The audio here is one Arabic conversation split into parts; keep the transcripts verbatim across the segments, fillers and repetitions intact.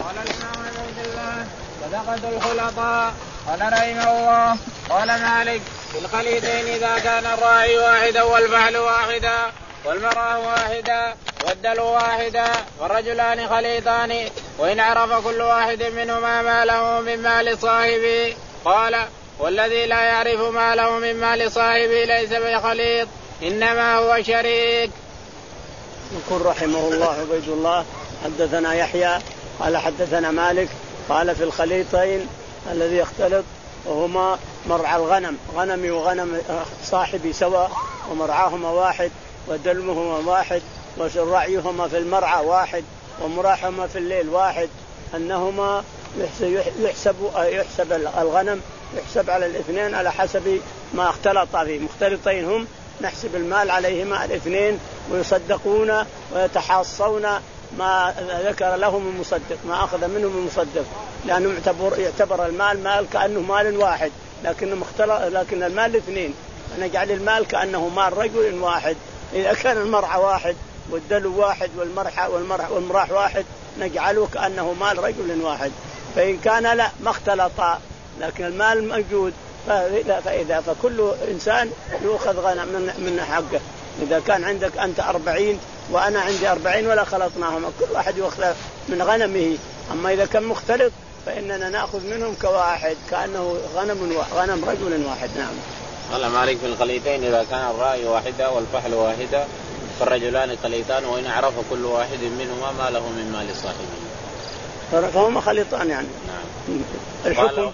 قال الإمام عبد الله صدقة الخلطاء. قال رحمه الله قال مالك في الخليطين إذا كان الراعي واحدا والفعل واحدا والمرأة واحدا والدلو واحدا والرجلان خليطان وإن عرف كل واحد منهما ما له من مال صاحبه. قال والذي لا يعرف ما له من مال صاحبه ليس بخليط إنما هو شريك. يقول رحمه الله عبيد الله حدثنا يحيى قال حدثنا مالك قال في الخليطين الذي يختلط وهما مرعى الغنم غنمي وغنم صاحبي سواء ومرعاهما واحد ودلمهما واحد ورعيهما في المرعى واحد ومراحهما في الليل واحد أنهما يحسب يحسب الغنم يحسب على الاثنين على حسب ما اختلط فيه مختلطين هم نحسب المال عليهما الاثنين ويصدقون ويتحاصون ما ذكر لهم المصدق ما أخذ منهم المصدق لأنه يعتبر, يعتبر المال مال كأنه مال واحد لكنه مختلط لكن المال اثنين نجعل المال كأنه مال رجل واحد. إذا كان المرعى واحد والدلو واحد والمرحى والمرح والمراح واحد نجعله كأنه مال رجل واحد. فإن كان لا ما اختلطا لكن المال موجود فإذا, فإذا فكل إنسان يأخذ غنم من, من حقه. إذا كان عندك أنت أربعين وأنا عندي أربعين ولا خلطناهم كل واحد يأخذ من غنمه. أما إذا كان مختلط فإننا نأخذ منهم كواحد كأنه غنم غنم رجل واحد. نعم. قال مالك في الخليطين إذا كان الرأي واحدة والفحل واحدة فالرجلان خليطان وإن عرف كل واحد منهما ما له من مال صاحبه فهما خليطان يعني. نعم. الحكم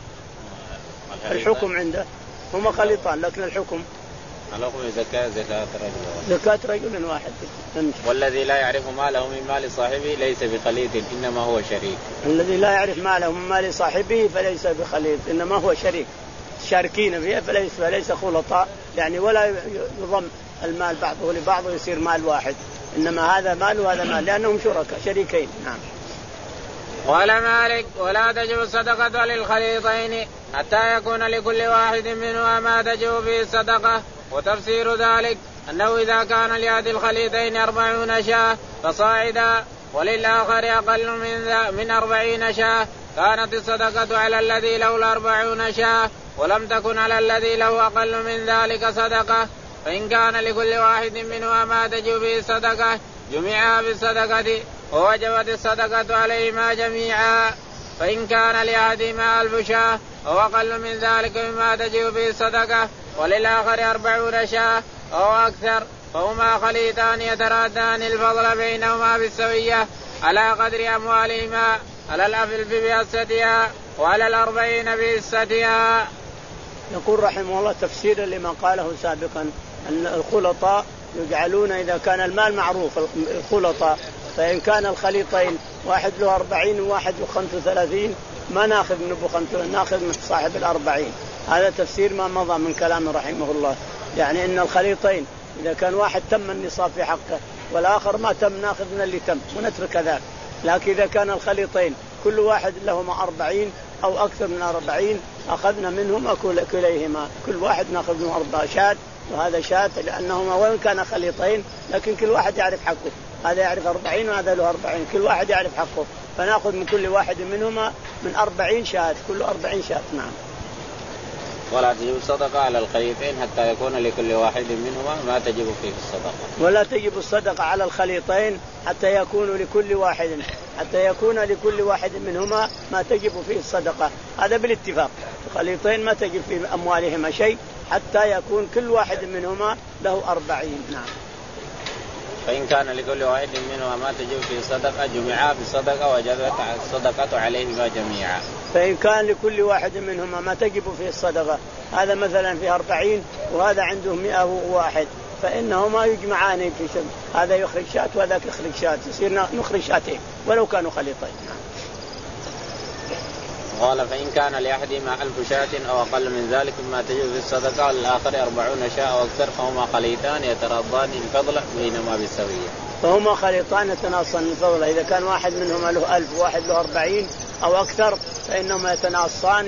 الحكم عنده هما خليطان لكن الحكم الحكم زكاة زكاة رجل زكاة رجل واحد. والذي لا يعرف ما له من مال صاحبه ليس بخليط إنما هو شريك. الذي لا يعرف ما له من مال صاحبه فليس بخليط إنما هو شريك شاركين فيها فليس فليس خلطاء يعني ولا يضم المال بعضه لبعض ويصير مال واحد إنما هذا مال وهذا مال لأنهم شركاء شريكين. نعم. قال مالك ولا تجب الصدقة للخليطين حتى يكون لكل واحد منهما ما تجب فيه الصدقة. وتفسير ذلك أنه إذا كان لأحد الخليطين أربعون شاة فصاعدا وللآخر أقل من, من أربعين شاة كانت الصدقة على الذي له الأربعون شاة ولم تكن على الذي له أقل من ذلك صدقة. فإن كان لكل واحد منهما ما تجب فيه الصدقة جميعا بالصدقة ووجبت الصدقة عليهما جميعا. فإن كان لأحدهما ألف شاة أو أقل من ذلك مما تجب فيه الصدقة وللآخر أربعون شاة أو أكثر فهما خليطان يترادان الفضل بينهما بالسوية على قدر أموالهما على الألف بحصتها وعلى الأربعين بحصتها. يقول رحمه الله تفسيرا لما قاله سابقا أن الخلطاء يجعلون إذا كان المال معروف الخلطاء فإن كان الخليطين واحد له أربعين وواحد له خمسة وثلاثين ما ناخذ من أبو خمسة ناخذ من صاحب الأربعين. هذا تفسير ما مضى من كلام رحمه الله يعني إن الخليطين إذا كان واحد تم النصاب في حقه والآخر ما تم ناخذ من اللي تم ونترك ذاك. لكن إذا كان الخليطين كل واحد لهما أربعين أو أكثر من أربعين أخذنا منهما كليهما كل واحد ناخذ منه أربع شات وهذا شات لأنهما وين كان خليطين لكن كل واحد يعرف حقه هذا يعرف أربعين وهذا له أربعين كل واحد يعرف حقه فنأخذ من كل واحد منهما من أربعين شات كل أربعين شات. نعم. ولا تجب الصدقة على الخليطين حتى يكون لكل واحد منهما ما تجب فيه الصدقة. ولا تجب الصدقة على الخليطين حتى يكون لكل واحد حتى يكون لكل واحد منهما ما تجب فيه الصدقة. هذا بالاتفاق الخليطين ما تجب في أموالهما شيء حتى يكون كل واحد منهما له أربعين. نعم. فإن كان لكل واحد منهما ما تجب فيه الصدقة جميعا بالصدقة وجبت الصدقة عليهما جميعا. فإن كان لكل واحد منهما ما تجب فيه الصدقة هذا مثلا في أربعين وهذا عنده مئة وواحد فإنهما يجمعان في شيء هذا يخرج شات وذاك يخرج شات يصير نخرج شاتين ولو كانوا خليطين. قال فإن كان لأحدهما ألف شاة أو أقل من ذلك مما تجب في الصدقة وللآخر أربعون شاة أو أكثر فهما خليطان يتراضان الفضل بينهما بالسوية. فهما خليطان يتناصان الفضل إذا كان واحد منهما له ألف وواحد له أربعين أو أكثر فإنهما يتناصان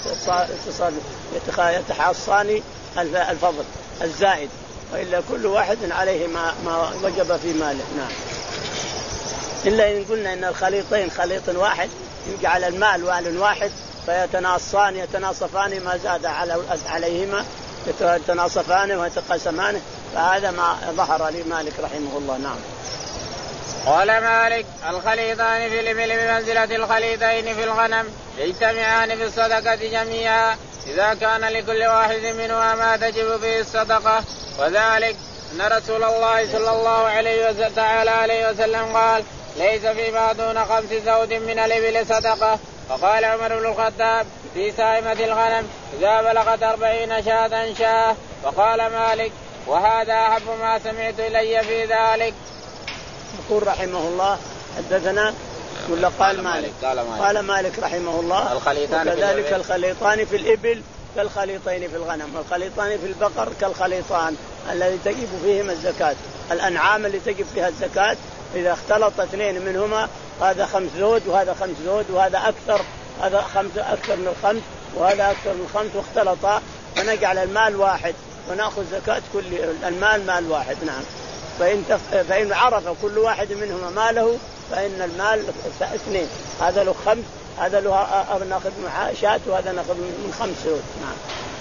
يتحاصان الفضل الزائد وإلا كل واحد عليه ما, ما وجب في ماله. نعم. إلا إن قلنا إن الخليطين خليط واحد يجعل المال وال واحد فيتناصان يتناصفان ما زاد على عليهما يتناصفان ويتقاسمان، فهذا ما ظهر لمالك رحمه الله. نعم. قال مالك الخليطان في الإبل بمنزلة الخليطين في الغنم يجتمعان في الصدقة جميعا إذا كان لكل واحد منهما ما تجب فيه الصدقة، وذلك أن رسول الله صلى الله عليه وسلم تعالى عليه وسلم قال ليس فيما دون خمس زود من الإبل صدقة. وقال عمر بن الخطاب في سائمة الغنم إذا بلغت أربعين شاة شاه. وقال مالك وهذا أحب ما سمعت إلي في ذلك. يقول رحمه الله حدثنا ولا قال مالك؟ قال مالك, قال مالك رحمه الله الخليطان وكذلك الخليطان في الإبل كالخليطين في الغنم، والخليطان في البقر كالخليطان الذي تجب فيهما الزكاة. الأنعام اللي تجب فيها الزكاة إذا اختلط اثنين منهما هذا خمس زود وهذا خمس زود وهذا أكثر هذا خمس أكثر من الخمس وهذا أكثر من الخمس واختلطا فنجعل المال واحد ونأخذ زكاة كل المال مال واحد. نعم. فإن, تف... فإن عرف كل واحد منهما ماله فإن المال اثنين، هذا له خمس هذا له نأخذ من شاة وهذا نأخذ من خمس زود. نعم.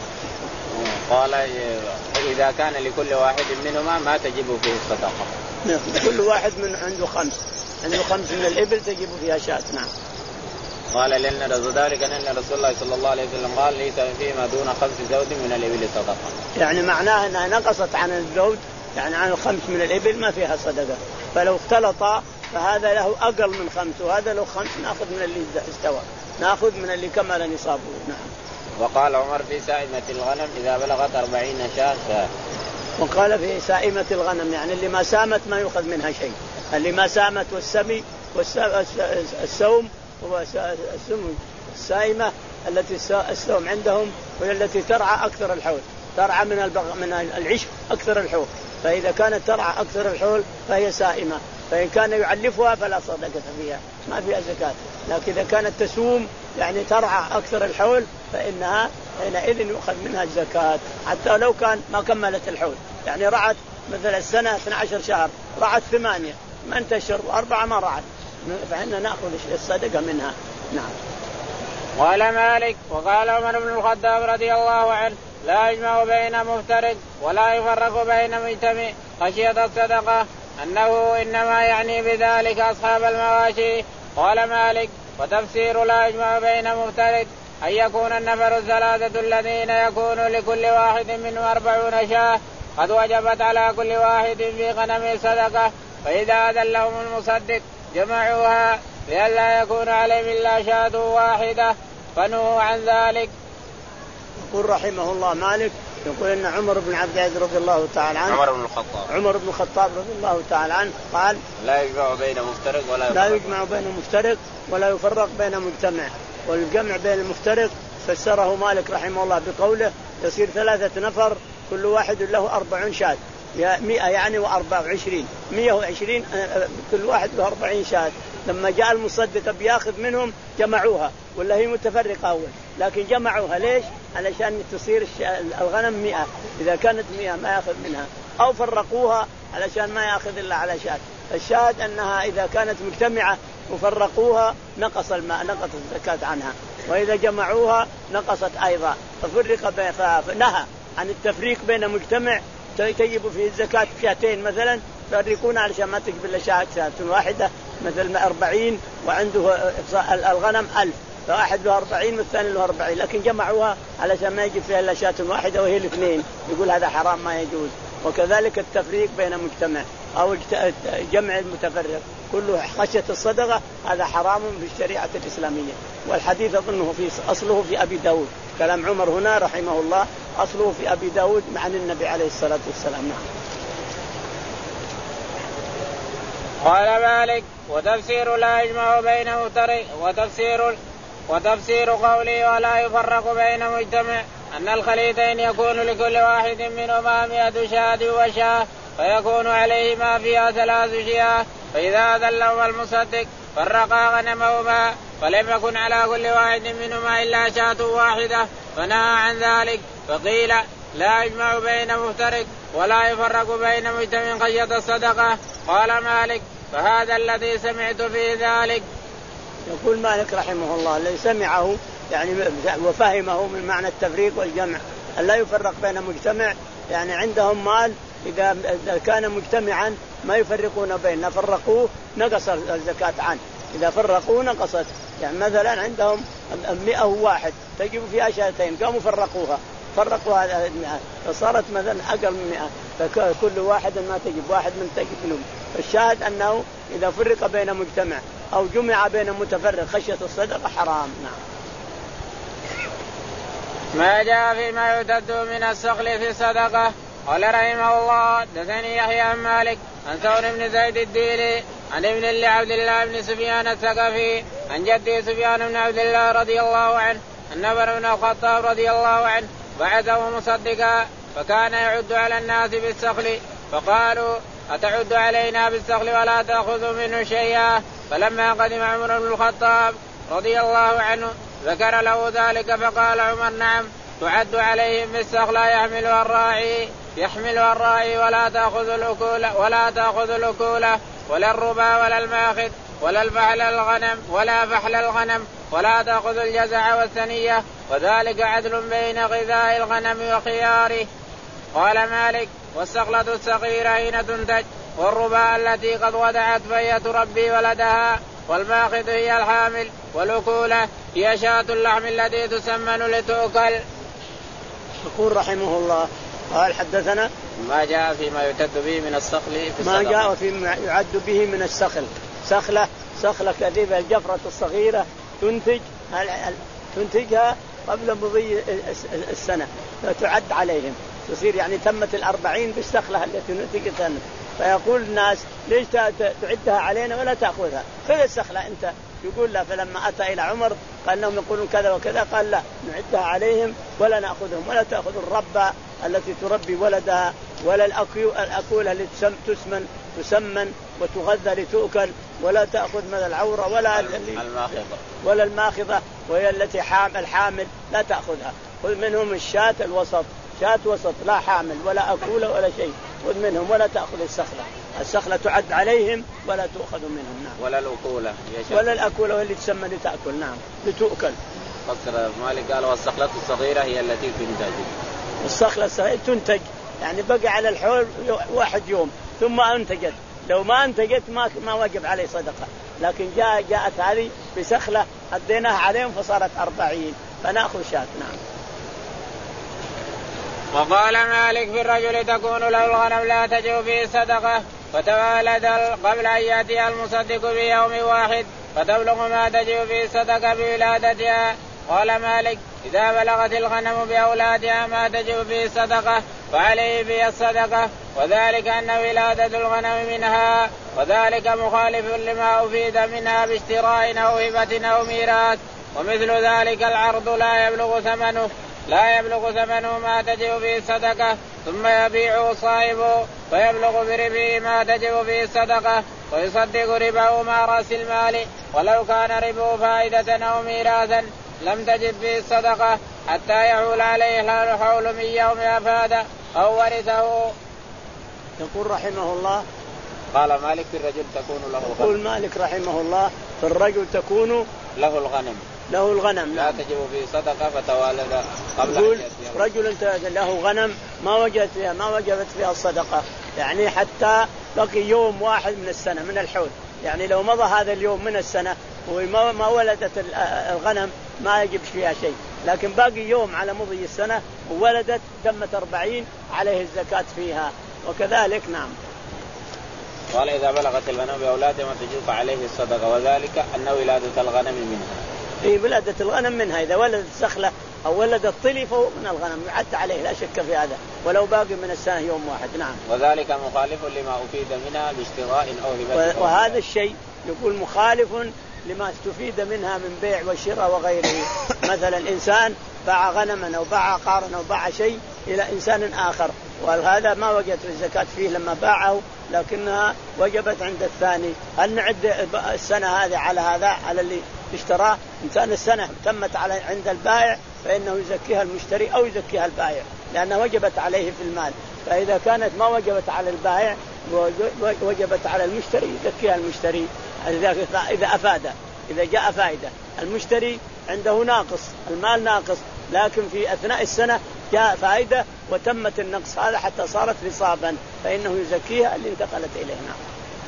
قال إذا كان لكل واحد منهما ما تجب فيه الصدقة. كل واحد من عنده خمس عنده خمس من الإبل تجب فيها شاة. نعم. قال لأن ذلك أن رسول الله صلى الله عليه وسلم قال ليس فيما دون خمس زود من الإبل صدقة، يعني معناه أنها نقصت عن الزود يعني عن الخمس من الإبل ما فيها صدقة، فلو اختلط فهذا له أقل من خمس وهذا له خمس نأخذ من اللي استوى نأخذ من اللي كمل نصابه. نعم. وقال عمر في سائمة الغنم إذا بلغت أربعين شاة. وقال في سائمة الغنم يعني اللي ما سامت ما يؤخذ منها شيء، اللي ما سامت والسمي والسوم هو السم السائمة التي السوم عندهم وهي التي ترعى أكثر الحول، ترعى من البغ... من العشب أكثر الحول، فإذا كانت ترعى أكثر الحول فهي سائمة، فإن كان يعلفها فلا صدقة فيها ما فيها زكاة. لكن إذا كانت تسوم يعني ترعى أكثر الحول فإنها حينئذ يؤخذ منها الزكاة حتى لو كان ما كملت الحول، يعني رعت مثلا السنة اثنا عشر شهر رعت ثمانية ما انتشر وأربعة ما رعت فإننا نأخذ الصدقة منها. نعم. قال مالك وقال عمر بن الخطاب رضي الله عنه لا يجمع بين مفترق ولا يفرق بين مجتمع خشية الصدقة، أنه إنما يعني بذلك أصحاب المواشي. قال مالك وتفسير لا يجمع بين مفترق أن يكون النفر الثلاثة الذين يكون لكل واحد منهم أربعون شاة قد وجبت على كل واحد في غنم صدقة، فإذا أذن لهم المصدق جمعوها لئلا يكون عليهم إلا شاة واحدة فنهوا عن ذلك. يقول رحمه الله مالك يقول إن عمر بن عبد العزيز رضي الله تعالى عنه عمر بن الخطاب عمر بن الخطاب رضي الله تعالى عنه قال لا يجمع بين مفترق ولا لا يجمع بين مفترق ولا يفرق بين مجتمع. والجمع بين المفترق فسره مالك رحمه الله بقوله يصير ثلاثة نفر كل واحد له أربعون شاة مئة يعني وأربعة وعشرين مئة وعشرين كل واحد له أربعين شاة. لما جاء المصدق بياخذ منهم جمعوها ولا هي متفرقة أول لكن جمعوها ليش؟ علشان تصير الغنم مئة، إذا كانت مئة ما يأخذ منها، أو فرقوها علشان ما يأخذ إلا على شاة. الشاهد أنها إذا كانت مجتمعة وفرقوها نقص الماء نقص الزكاة عنها، وإذا جمعوها نقصت أيضا ففرق فنهى عن التفريق بين مجتمع تجب فيه الزكاة شاتين مثلا فرقونا علشان ما تقبل شاة شاة واحدة مثل أربعين وعنده الغنم ألف فواحد له أربعين والثاني له أربعين، لكن جمعوها علشان ما يجب فيها إلا شاة واحدة وهي الاثنين، يقول هذا حرام ما يجوز. وكذلك التفريق بين مجتمع أو جمع المتفرق كله خشية الصدقة هذا حرام في الشريعة الإسلامية. والحديث أظنه في أصله في أبي داود، كلام عمر هنا رحمه الله أصله في أبي داود عن النبي عليه الصلاة والسلام. نعم. قال مالك وتفسير لا يجمع بين مفترق وتفسير وتفسير قوله ولا يفرق بين مجتمع أن الخليطين يكون لكل واحد منهما مئة شاة وشاة فيكون عليه ما فيها ثلاث شياه، فإذا أذن لهما المصدق فرقا غنمهما فلم يكن على كل واحد منهما إلا شاة واحدة فنهى عن ذلك. فقيل لا يجمع بين مفترق ولا يفرق بين مجتمع خشية الصدقة. قال مالك فهذا الذي سمعت في ذلك. يقول مالك رحمه الله الذي سمعه يعني وفهمه من معنى التفريق والجمع أن لا يفرق بين مجتمع، يعني عندهم مال إذا كان مجتمعا ما يفرقون بينه، فرقوه نقص الزكاة عنه، إذا فرقوه نقصت. يعني مثلا عندهم مئة واحد تجب فيها شاتين قاموا فرقوها فرقوا هذه المئة فصارت مثلا أقل من مئة، فكل واحد ما تجب واحد من تجب لهم. الشاهد أنه إذا فرق بين مجتمع أو جمع بين متفرق خشية الصدقة حرام. نعم. ما جاء فيما يعتد من السخل في الصدقة. قال رحمه الله دثني يحيى عن مالك عن ثور بن زيد الديلي عن ابن لعبد الله بن سفيان الثقفي عن جده سفيان بن عبد الله رضي الله عنه أن عمر بن الخطاب رضي الله عنه بعثه مصدقا فكان يعد على الناس بالسخل، فقالوا أتعد علينا بالسخل ولا تأخذ منه شيئا؟ فلما قدم عمر بن الخطاب رضي الله عنه ذكر له ذلك فقال عمر نعم تعد عليهم بالسخل لا يحملها الراعي يحملها الراعي ولا تأخذ الأكول ولا تأخذ الأكولة ولا الربا ولا الماخذ ولا الفحل الغنم ولا فحل الغنم ولا تأخذ الجزع والثنية، وذلك عدل بين غذاء الغنم وخياره. قال مالك والسخلة الصغيرة حين تنتج، والربا التي قد ودعت فهي تربي ولدها، والماخذ هي الحامل، والأكولة هي شاة اللحم التي تسمن لتؤكل. يقول رحمه الله قال حدثنا ما جاء فيما يعتد به من السخل في ما جاء فيما يعد به من السخل. سخلة سخلة كذيبة الجفرة الصغيرة تنتج تنتجها قبل مضي السنة فتعد عليهم تصير يعني تمت الأربعين بالسخلة التي نتجت. فيقول الناس ليش تعدها علينا ولا تأخذها؟ خذ السخلة أنت. يقول لا. فلما أتى إلى عمر قال لهم يقولون كذا وكذا قال لا نعدها عليهم ولا نأخذهم ولا تأخذ الربة التي تربي ولدها ولا الأكولة التي تسمن تسمن وتغذى لتؤكل ولا تأخذ من العورة ولا الماخذة ولا الماخذة وهي التي حامل الحامل لا تأخذها. خذ منهم الشاة الوسط شاة وسط لا حامل ولا أكولة ولا شيء خذ منهم ولا تأخذ السخلة. السخلة تعد عليهم ولا تأخذ منهم. نعم. ولا الأكولة ولا الأكولة واللي تسمى لتأكل. نعم لتؤكل. فسر مالك قال والسخلة الصغيرة هي التي تنتج. السخلة الصغيرة تنتج يعني بقى على الحول واحد يوم ثم أنتجت، لو ما أنتجت ما ما واجب عليه صدقة، لكن جاء جاءت هذه بسخلة أديناها عليهم فصارت أربعين فنأخذ شاة. نعم. وقال مالك في الرجل تكون له الغنم لا تجب فيه صدقة فتولد قبل أن يأتي المصدق بيوم واحد فتبلغ ما تجب فيه صدقة بولادتها. قال مالك إذا بلغت الغنم بأولادها ما تجب فيه صدقة فعليه فيه الصدقة، وذلك أن ولادة الغنم منها، وذلك مخالف لما أفيد منها باشتراء أو هبة أو ميراث. ومثل ذلك العرض لا يبلغ ثمنه لا يبلغ ثمنه ما تجب فيه الصدقة ثم يبيعه صاحبه فيبلغ بربه ما تجب فيه الصدقة ويصدق ربه مع رأس المال، ولو كان ربه فائدة أو ميراثا لم تجب فيه الصدقة حتى يحول عليه الحول من يوم أفاد أو ورثه. يقول رحمه الله قال مالك في الرجل تكون له الغنم. يقول مالك رحمه الله في الرجل تكون له الغنم له الغنم لا تجب فيه صدقة فتوالد قبل. يقول رجل له غنم ما وجدت فيها ما وجبت فيها الصدقة، يعني حتى بقي يوم واحد من السنة من الحول، يعني لو مضى هذا اليوم من السنة وما ولدت الغنم ما يجب فيها شيء، لكن باقي يوم على مضي السنة وولدت تمت أربعين عليه الزكاة فيها وكذلك. نعم. قال إذا بلغت الغنم بأولادها ما تجب عليه الصدقة، وذلك أن ولادة الغنم منها. في ولادة الغنم منها إذا ولدت سخلة أو ولدت طلي فهو من الغنم يعد عليه لا شك في هذا ولو باقي من السنة يوم واحد. نعم. وذلك مخالف لما أفيد منها باشتراء أو هبة. وهذا الشيء يقول مخالف لما استفيد منها من بيع وشراء وغيره. مثلا إنسان باع غنما أو باع عقارا أو باع شيء إلى إنسان آخر وهذا ما وجدت الزكاة فيه لما باعه لكنها وجبت عند الثاني، هل نعد السنة هذه على هذا على اللي اشتراه؟ إن كان السنة تمت على عند البائع فإنه يزكيها المشتري أو يزكيها البائع لأنها وجبت عليه في المال، فإذا كانت ما وجبت على البائع وجبت على المشتري يزكيها المشتري إذا إذا أفاد، إذا جاء فائدة. المشتري عنده ناقص، المال ناقص، لكن في أثناء السنة جاء فائدة وتمت النقص هذا حتى صارت نصابا فإنه يزكيها اللي انتقلت إليه. نعم.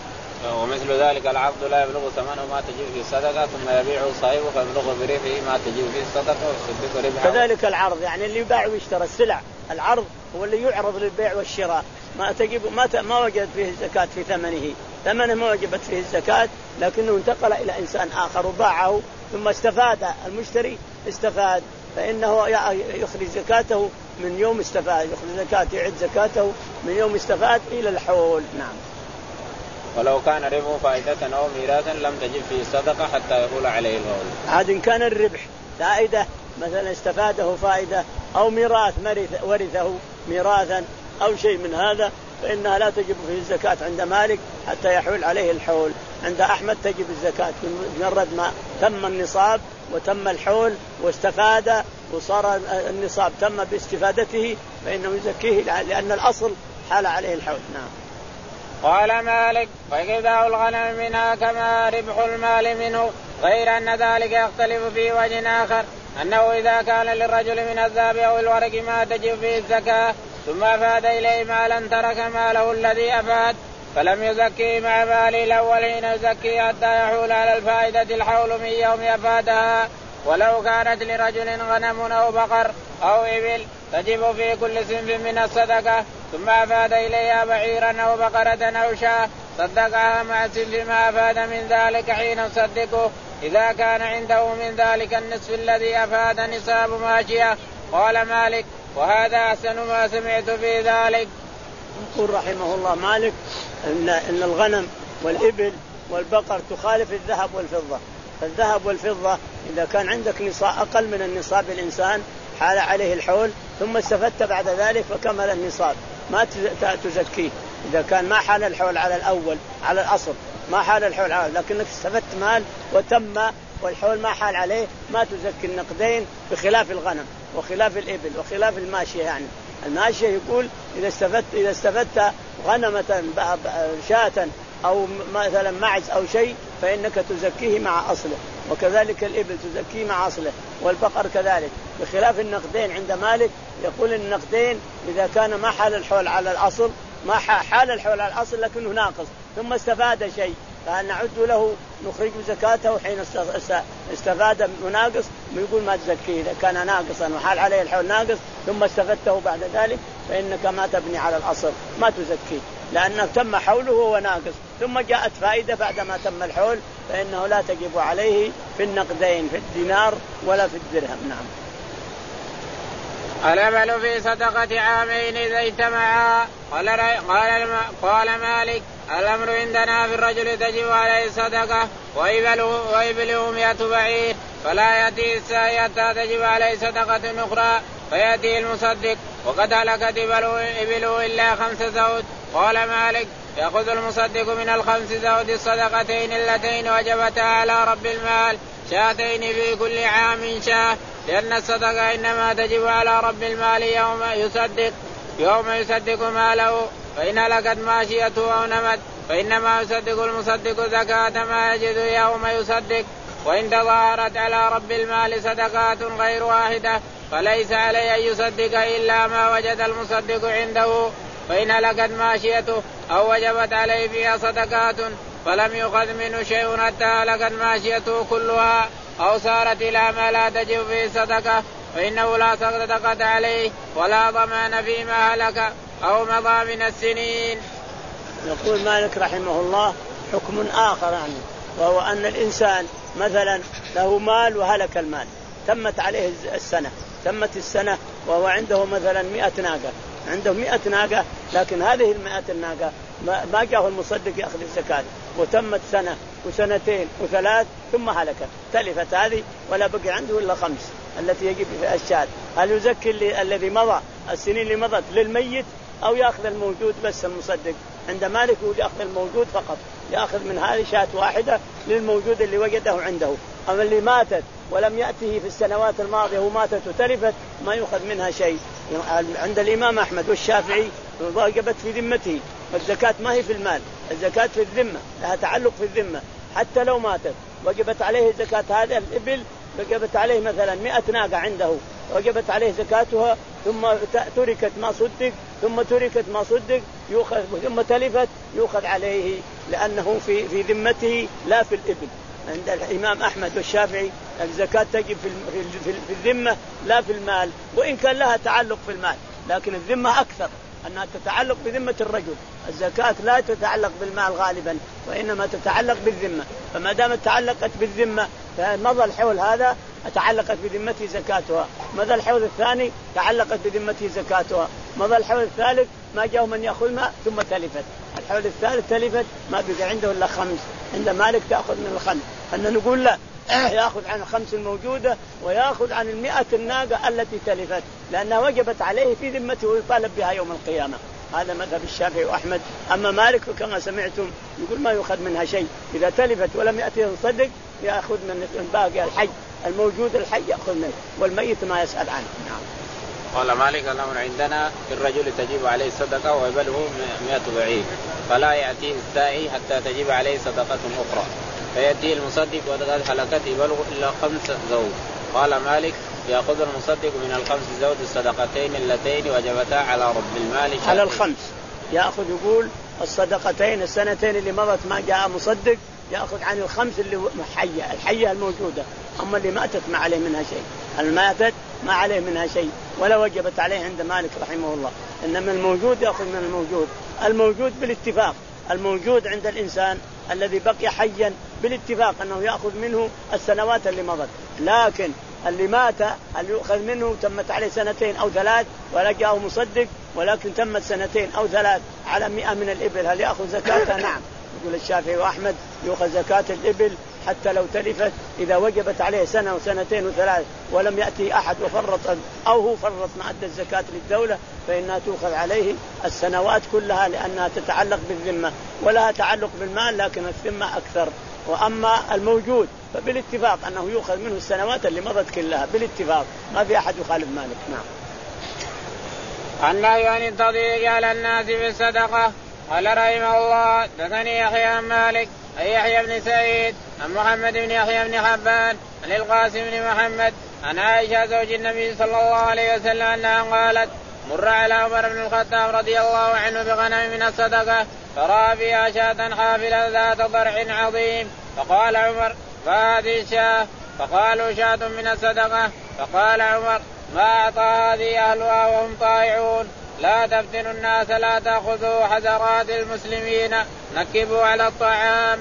ومثل ذلك العقد لا يبلغ ثمنه ما تجب فيه الصدقة ثم يبيعه صاحبه فيبلغ بربحه ما تجب فيه الصدقة ويصدق ربحه. كذلك العرض، يعني اللي يباع ويشترى السلع، العرض هو اللي يعرض للبيع والشراء، ما تجب ما ما وجد فيه الزكاة في ثمنه، ثمنه ما وجبت فيه الزكاة، لكنه انتقل إلى إنسان آخر وباعه ثم استفاد المشتري استفاد، فإنه يخرج زكاته من يوم استفاد، يخرج زكاته يعد زكاته من يوم استفاد إلى الحول. نعم. ولو كان ربحه فائدة أو ميراثا لم تجب فيه الصدقة حتى يقول عليه الهول. عاد إن كان الربح فائدة مثلا استفاده فائدة أو ميراث ورثه ميراثا أو شيء من هذا فإنها لا تجب فيه الزكاة عند مالك حتى يحول عليه الحول. عند أحمد تجب الزكاة مجرد ما تم النصاب وتم الحول واستفاد وصار النصاب تم باستفادته فإنه يزكيه لأن الأصل حال عليه الحول. نعم. قال مالك وإقداء الغنم منها كما ربح المال منه، غير أن ذلك يختلف في وجه آخر، أنه إذا كان للرجل من الذهب أو الورق ما تجب فيه الزكاة ثم أفاد إليه مالا ترك ماله الذي أفاد فلم يزكي مع ماله الأول حين يزكي حتى يحول على الفائدة الحول من يوم أفادها. ولو كانت لرجل غنم أو بقر أو إبل تجب في كل صنف من الصدقة ثم أفاد إليها بعيرا أو بقرة أو شاة صدقها مع صنف ما أفاد من ذلك حين يصدقه إذا كان عنده من ذلك النصف الذي أفاد نصاب ماشية. قال مالك وهذا أحسن ما سمعت في ذلك. يقول رحمه الله مالك إن, إن الغنم والإبل والبقر تخالف الذهب والفضة. الذهب والفضة إذا كان عندك نصاب أقل من النصاب الإنسان حال عليه الحول ثم استفدت بعد ذلك فكمل النصاب ما تزكيه. إذا كان ما حال الحول على الأول على الأصل ما حال الحول على لكنك استفدت مال وتم والحول ما حال عليه ما تزكي النقدين بخلاف الغنم وخلاف الإبل وخلاف الماشية. يعني الماشية يقول إذا استفدت إذا استفدت غنمة شاة أو مثلا معز أو شيء فإنك تزكيه مع أصله، وكذلك الإبل تزكيه مع أصله والبقر كذلك، بخلاف النقدين عند مالك يقول النقدين إذا كان ما حال الحول على الأصل ما حال الحول على الأصل لكنه ناقص ثم استفاد شيء فنعد له نخرج زكاته حين استفاد مناقص ويقول ما تزكيه. إذا كان ناقصا وحال عليه الحول ناقص ثم استفدته بعد ذلك فإنك ما تبني على الأصل ما تزكيه لأنه تم حوله وهو ناقص ثم جاءت فائدة بعدما تم الحول فإنه لا تجب عليه في النقدين في الدينار ولا في الدرهم. نعم. الأمل في صدقة عامين إذا اجتمعا. قال, قال, قال مالك الأمر عندنا في الرجل تجب عليه صدقة وإبله مئة بعير فلا يأتي السائي حتى تجب عليه صدقة أخرى فيأتي المصدق وقد هلكت إبله إلا خمس زود. قال مالك يأخذ المصدق من الخمس زود الصدقتين اللتين وجبتا على رب المال شاتين في كل عام شاه، لأن الصدقة إنما تجب على رب المال يوم يصدق يوم يصدق ماله، فإن هلكت ماشيته أو نمت فإنما يصدق المصدق زكاة ما يجد يوم يصدق. وإن تظاهرت على رب المال صدقات غير واحدة فليس عليه أن يصدق إلا ما وجد المصدق عنده، فإن هلكت ماشيته أو وجبت عليه فيها صدقات فلم يؤخذ منه شيء حتى هلكت ماشيته كلها أو صارت إلى ما لا تجب فيه صدقة فإنه لا صدقة عليه ولا ضمان فيما هلك أو مضى من السنين. يقول مالك رحمه الله حكم آخر عنه، وهو أن الإنسان مثلا له مال وهلك المال تمت عليه السنة تمت السنة وهو عنده مثلا مئة ناقة عنده مئة ناقة لكن هذه المئة الناقة ما جاءه المصدق يأخذ الزكاة وتمت سنة وسنتين وثلاث ثم هلكت تلفت هذه ولا بقي عنده إلا خمس التي يجب في الشاة. هل يزكي الذي مضى السنين اللي مضت للميت أو يأخذ الموجود بس؟ المصدق عند مالك يأخذ الموجود فقط، يأخذ من هذه شاة واحدة للموجود اللي وجده عنده. أما اللي ماتت ولم يأته في السنوات الماضية وماتت وتلفت ما يأخذ منها شيء. عند الإمام أحمد والشافعي وجبت في ذمته والزكاة ما هي في المال، الزكاة في الذمة، لها تعلق في الذمة. حتى لو ماتت وجبت عليه زكاة هذا الإبل، وجبت عليه مثلا مئة ناقة عنده، وجبت عليه زكاتها، ثم تركت ما صدق، ثم تركت ما صدق يؤخذ، ثم تلفت يؤخذ عليه، لأنه في في ذمته لا في الإبل. عند الإمام أحمد والشافعي الزكاة تجب في في في الذمة لا في المال، وإن كان لها تعلق في المال، لكن الذمة أكثر أنها تتعلق بذمة الرجل. الزكاة لا تتعلق بالمال غالبا، وإنما تتعلق بالذمة. فما دامت تعلقت بالذمة فمضى الحول هذا تعلقت بذمته زكاتها، مضى الحول الثاني تعلقت بذمته زكاتها، مضى الحول الثالث ما جاء من يأخذها ثم تلفت، الحول الثالث تلفت ما بقى عنده إلا خمس. عند مالك تأخذ من الخمس، أن نقول لا يأخذ عن الخمس الموجودة ويأخذ عن المئة الناقة التي تلفت، لأنها وجبت عليه في ذمته ويطالب بها يوم القيامة. هذا مذهب الشافعي وأحمد. أما مالك فكما سمعتم يقول ما يؤخذ منها شيء، إذا تلفت ولم يأتيه صدق يأخذ من باقي الحي الموجود، الحي يأخذ منه، والميت ما يسأل عنه. نعم. قال مالك الأمر عندنا في الرجل تجب عليه صدقة ويبله مئة بعير، فلا يأتيه السائي حتى تجب عليه صدقة أخرى، فيأتي المصدق وقد هلكت يبلغ إلا خمس زوج. قال مالك يأخذ المصدق من الخمس زوج الصدقتين اللتين وجبتا على رب المال شهر. على الخمس يأخذ، يقول الصدقتين السنتين اللي مضت ما جاء مصدق يأخذ عن الخمس اللي حية الحية الموجودة، أما اللي ماتت ما عليه منها شيء، الماتت ما عليه منها شيء ولا وجبت عليه عند مالك رحمه الله. إنما الموجود يأخذ من الموجود، الموجود بالاتفاق، الموجود عند الإنسان الذي بقي حيا بالاتفاق أنه يأخذ منه السنوات اللي مضت، لكن اللي مات اللي يؤخذ منه تمت عليه سنتين أو ثلاث ولا جاءه مصدق، ولكن تمت سنتين أو ثلاث على مئة من الإبل، هل يأخذ زكاتها؟ نعم. يقول الشافعي وأحمد يؤخذ زكاة الإبل حتى لو تلفت، إذا وجبت عليه سنة وسنتين وثلاث ولم يأتي أحد وفرط أو هو فرط ما أدى الزكاة للدولة فإنها تؤخذ عليه السنوات كلها، لأنها تتعلق بالذمة ولها تعلق بالمال، لكن الذمة أكثر. وأما الموجود فبالاتفاق أنه يؤخذ منه السنوات اللي مضت كلها بالاتفاق، ما في أحد يخالف مالك. نعم. النهي عن التضييق على الناس بالصدقة. قال رحمه الله دثني يحيى عن مالك عن يحيى بن سعيد عن محمد بن يحيى بن حبان عن القاسم بن محمد عن عائشة زوج النبي صلى الله عليه وسلم أنها قالت مر على عمر بن الخطاب رضي الله عنه بغنم من الصدقة فرأى فيها شاة حافلة ذات ضرع عظيم، فقال عمر فهذه الشاة؟ فقالوا شاة من الصدقة. فقال عمر ما أعطى هذه أهلها وهم طائعون، لا تفتنوا الناس، لا تأخذوا حذرات المسلمين، نكبوا على الطعام.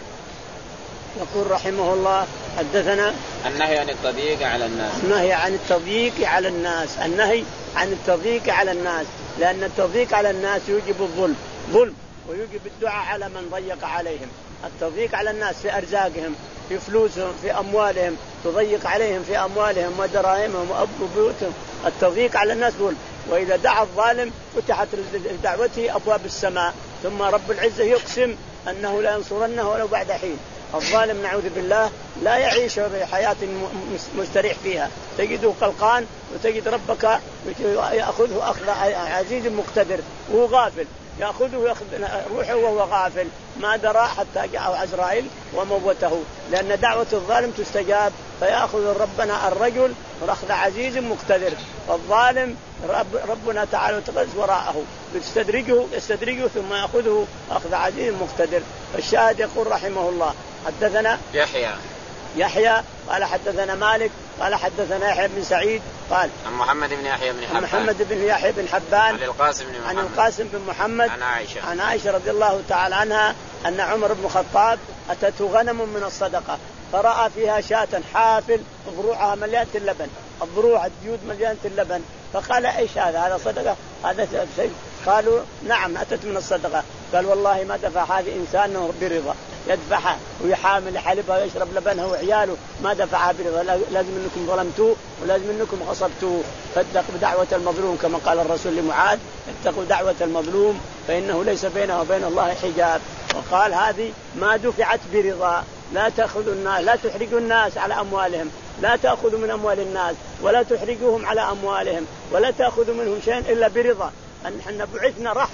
يقول رحمه الله حدثنا النهي عن التضييق على الناس. النهي عن التضييق على الناس، النهي عن التضييق على الناس، لأن التضييق على الناس يوجب الظلم ظلم ويوجب الدعاء على من ضيق عليهم. التضييق على الناس في أرزاقهم، في فلوسهم، في أموالهم، تضيق عليهم في أموالهم ودراهمهم وبيوتهم. التضييق على الناس ظلم، وإذا دعا الظالم فتحت دعوته أبواب السماء، ثم رب العزة يقسم أنه لا ينصرنه ولو بعد حين. الظالم نعوذ بالله لا يعيش بحياة مستريح فيها، تجده قلقان، وتجد ربك يأخذه أخذ عزيز مقتدر وهو غافل، يأخذه يأخذ روحه وهو غافل، ما درى حتى جاءه عزرائيل وموته، لأن دعوة الظالم تستجاب، فيأخذ ربنا الرجل أخذ عزيز مقتدر، والظالم رب ربنا تعالى تقدس وراءه يستدرجه يستدرجه ثم يأخذه أخذ عزيز مقتدر. فالشاهد يقول رحمه الله حدثنا يحيى يحيى قال حدثنا مالك قال حدثنا يحيى بن سعيد قال عن محمد بن يحيى بن حبان محمد بن يحيى بن حبان عن القاسم بن محمد عن القاسم بن محمد عن عائشة عن عائشة رضي الله تعالى عنها أن عمر بن الخطاب أتته غنم من الصدقة فرأى فيها شاة حافل ضروعها مليانة اللبن، الضروع الجيود مليانة اللبن، فقال ايش هذا؟ هذا صدقة؟ هذا شيء؟ قالوا نعم أتت من الصدقة. قال والله ما دفع هذه إنسان برضا، يدفعها ويحامل يحلبها ويشرب لبنها وعياله، ما دفعها برضا، لازم انكم ظلمتوه ولازم انكم غصبتوه. فاتقوا دعوة المظلوم كما قال الرسول لمعاذ اتقوا دعوة المظلوم فإنه ليس بينه وبين الله حجاب. وقال هذه ما دفعت برضا، لا تأخذوا الناس، لا تحرجوا الناس على أموالهم، لا تأخذوا من أموال الناس ولا تحرجوهم على أموالهم ولا تأخذوا منهم شيء إلا برضا. أن احنا بعثنا رحمة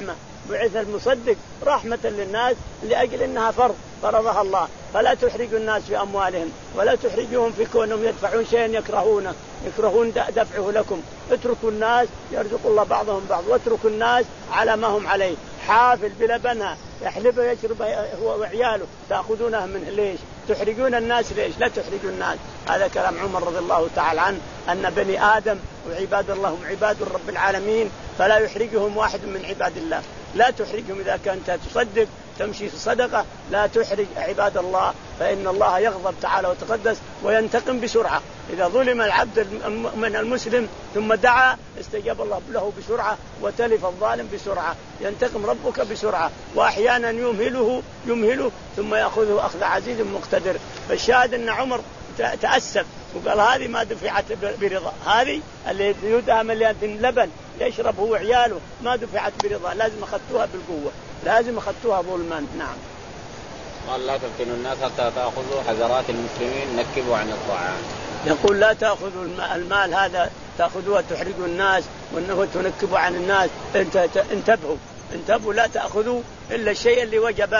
بعث المصدق رحمة للناس لأجل أنها فرض فرضها الله. فلا تحرجوا الناس في أموالهم ولا تحرجوهم في كونهم يدفعون شيئا يكرهونه يكرهون دفعه لكم. اتركوا الناس يرزق الله بعضهم بعض واتركوا الناس على ما هم عليه. حافل بلبنها يحلب يشرب هو وعياله تأخذونها منه ليش؟ تحرجون الناس ليش؟ لا تحرجوا الناس. هذا كلام عمر رضي الله تعالى عنه أن بني آدم وعباد الله هم عباد رب العالمين فلا يحرجهم واحد من عباد الله. لا تحرجهم إذا كنت تصدق تمشي في الصدقة لا تحرج عباد الله فإن الله يغضب تعالى وتقدس وينتقم بسرعة. إذا ظلم العبد من المسلم ثم دعا استجاب الله له بسرعة وتلف الظالم بسرعة. ينتقم ربك بسرعة وأحيانا يمهله يمهله ثم يأخذه أخذ عزيز مقتدر. فالشاهد أن عمر تأسف وقال هذه ما دفعت برضا. هذه اللي يدها مليان لبن يشرب هو عياله ما دفعت برضا لازم أخذتوها بالقوة لازم أخذتوها ظلما. نعم. قال لا تفتنوا الناس حتى تأخذوا حذرات المسلمين نكبوا عن الطعام. يقول لا تأخذوا المال هذا تأخذوها تحرجوا الناس وأنه تنكبوا عن الناس. انت انتبهوا انتبهوا لا تأخذوا إلا الشيء اللي وجب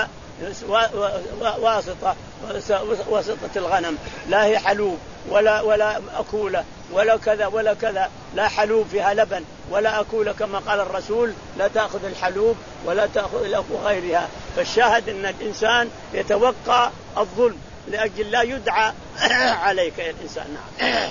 واسطة واسطة الغنم لا هي حلوب ولا ولا أكولة ولا كذا ولا كذا لا حلوب فيها لبن ولا أكولة كما قال الرسول لا تأخذ الحلوب ولا تأخذ الأكو غيرها. فالشاهد أن الإنسان يتوقع الظلم لأجل لا يدعى عليك يا الإنسان. نعم.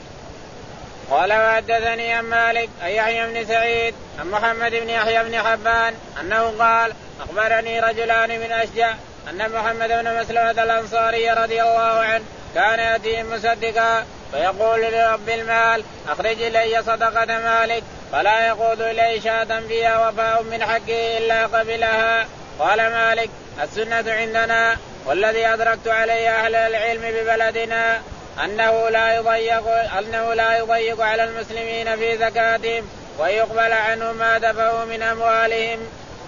قال وحدثني عن مالك عن يحيى بن سعيد عن محمد بن يحيى بن حبان أنه قال أخبرني رجلان من أشجع أن محمد بن مسلمة الأنصاري رضي الله عنه كان يأتيهم مصدقا فيقول لرب المال أخرج إلي صدقة مالك فلا يقود إليه شاة فيها وفاء من حقه إلا قبلها. قال مالك السنة عندنا والذي أدركت عليه أهل العلم ببلدنا أنه لا يضيق أنه لا يضيق على المسلمين في زكاتهم ويقبل عنهم ما دفعوا من أموالهم.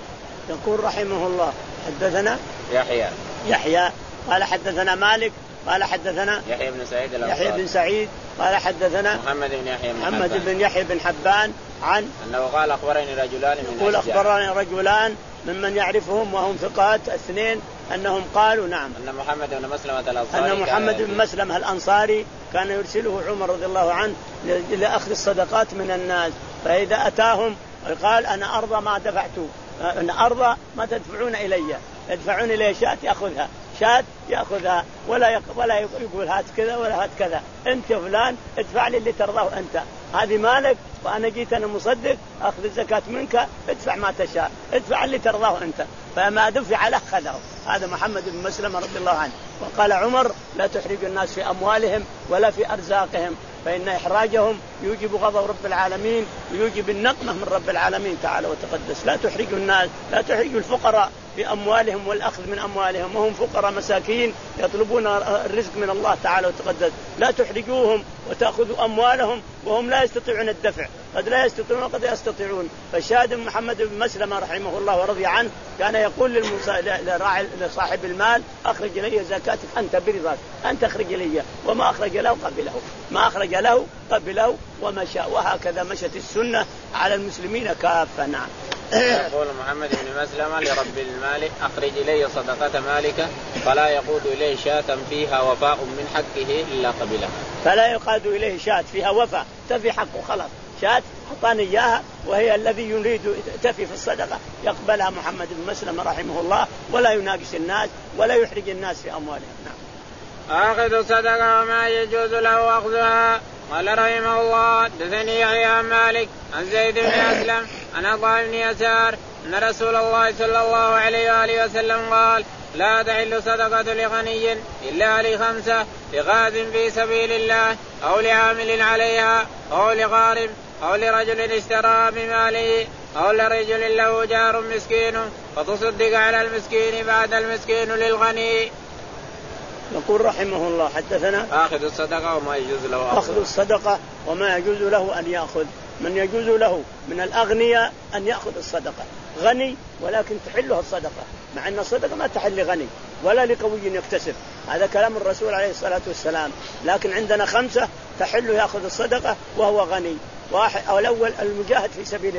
يقول رحمه الله حدثنا يحيى يحيى قال حدثنا مالك قال حدثنا يحيى بن سعيد يحيى بن سعيد قال حدثنا محمد بن يحيى بن محمد حبان. بن يحيى بن حبان عن أنه قال أخبرني رجلان من يقول أخبرني رجلان ممن يعرفهم وهم ثقات اثنين أنهم قالوا نعم أن محمد بن مسلمة الأنصاري أن محمد بن مسلمة الأنصاري كان يرسله عمر رضي الله عنه لأخذ الصدقات من الناس فإذا أتاهم قال أنا أرضى ما دفعت أنا أرضى ما تدفعون إلي يدفعون إلي شاة يأخذها شاة يأخذها ولا ولا يقول هات كذا ولا هات كذا أنت يا فلان ادفع لي اللي ترضاه أنت هذه مالك وأنا جيت أنا مصدق أخذ الزكاة منك ادفع ما تشاء ادفع اللي ترضاه أنت فما دفع له خذه. هذا محمد بن مسلمة رضي الله عنه. وقال عمر لا تحرج الناس في أموالهم ولا في أرزاقهم فإن إحراجهم يوجب غضب رب العالمين ويوجب النقمة من رب العالمين تعالى وتقدس. لا تحرجوا الناس لا تحرجوا الفقراء في أموالهم والأخذ من أموالهم وهم فقراء مساكين يطلبون الرزق من الله تعالى وتقدس. لا تحرجوهم وتأخذوا أموالهم وهم لا يستطيعون الدفع قد لا يستطيعون وقد يستطيعون. فالشاهد محمد بن مسلمة رحمه الله ورضي عنه كان يقول للراعي لصاحب المال أخرج لي زكاتك أنت برضاك أنت أخرج لي وما أخرج له قبله ما أخرج له قبله ومشى. وهكذا مشت السنة على المسلمين كافة. نعم. يقول محمد بن مسلمة لرب المال أخرج إلي صدقة مالك فلا يقود إليه شاة فيها وفاء من حقه إلا قبلها. فلا يقاد إليه شاة فيها وفاء تفي حقه خلاص شاة أعطاني إياها وهي الذي يريد تفي في الصدقة يقبلها محمد بن مسلمة رحمه الله ولا يناقش الناس ولا يحرج الناس في أموالهم. نعم. آخذ الصدقة وما يجوز له أخذها. قال رحمه الله حدثني يحيى عن مالك عن زيد بن أسلم عن عطاء بن يسار أن رسول الله صلى الله عليه وآله وسلم قال لا تحل صدقة لغني إلا لخمسة لغاز في سبيل الله أو لعامل عليها أو لغارم أو لرجل اشترى بماله أو لرجل له جار مسكين فتصدق على المسكين بعد المسكين للغني. يقول رحمه الله حدثنا آخذ الصدقة وما يجوز له أخذ الصدقة وما يجوز له أن يأخذ. من يجوز له من الأغنياء أن يأخذ الصدقة غني ولكن تحلها الصدقة مع أن الصدقة ما تحل غني ولا لقوي يكتسب. هذا كلام الرسول عليه الصلاة والسلام. لكن عندنا خمسة تحل يأخذ الصدقة وهو غني. واحد أو الأول المجاهد في سبيل الله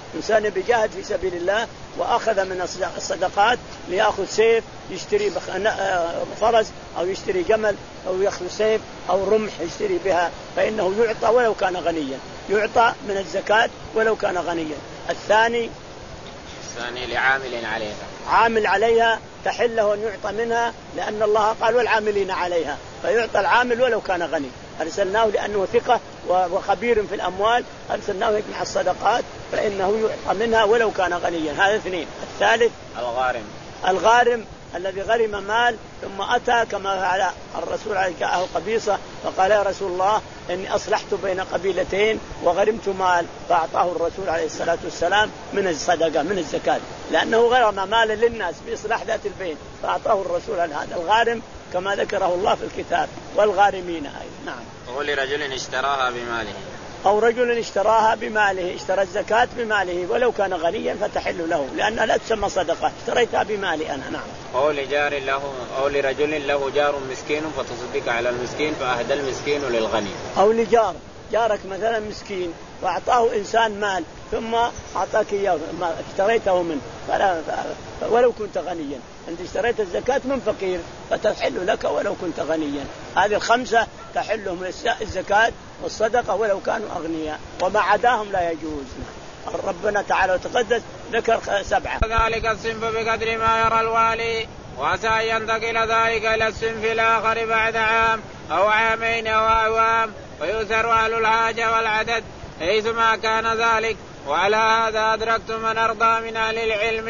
إنسان بيجاهد في سبيل الله وأخذ من الصدقات ليأخذ سيف يشتري فرس أو يشتري جمل أو يأخذ سيف أو رمح يشتري بها فإنه يعطى ولو كان غنيا، يعطى من الزكاة ولو كان غنيا. الثاني الثاني لعامل عليها، عامل عليها تحل له أن يعطى منها لأن الله قال والعاملين عليها، فيعطى العامل ولو كان غني. أرسلناه لأنه ثقة وخبير في الأموال، أرسلناه يجمع الصدقات فإنه يعطى منها ولو كان غنيا. هذا اثنين. الثالث الغارم، الغارم الذي غرم مال ثم أتى كما على الرسول عليه جاءه قبيصة فقال يا رسول الله إني أصلحت بين قبيلتين وغرمت مال، فأعطاه الرسول عليه الصلاة والسلام من الصدقة من الزكاة لأنه غرم مالا للناس بإصلاح ذات البين فأعطاه الرسول عن هذا الغارم كما ذكره الله في الكتاب والغارمين أيضا. نعم. ولرجل اشتراها بماله، أو رجل اشتراها بماله، اشترى الزكاة بماله ولو كان غنيا فتحل له لأنها لا تسمى صدقة، اشتريتها بمالي أنا. نعم. أو لجار له أو لرجل له جار مسكين فتصدق على المسكين فأهدى المسكين للغني. أو لجار، جارك مثلا مسكين وأعطاه إنسان مال ثم أعطاك إياه اشتريته منه فلا ولو كنت غنيا، أنت اشتريت الزكاة من فقير فتحل لك ولو كنت غنيا. هذه الخمسة تحلهم الزكاة والصدقة ولو كانوا أغنياء وما عداهم لا يجوز. ربنا تعالى وتقدس ذكر سبعة. ذلك الصنف بقدر ما يرى الوالي، وعسى أن ينتقل ذلك إلى الصنف الآخر بعد عام أو عامين أو أعوام ويؤثر أهل الحاجة والعدد حيثما كان ذلك. وعلى هذا أدركت من أرضى من أهل العلم.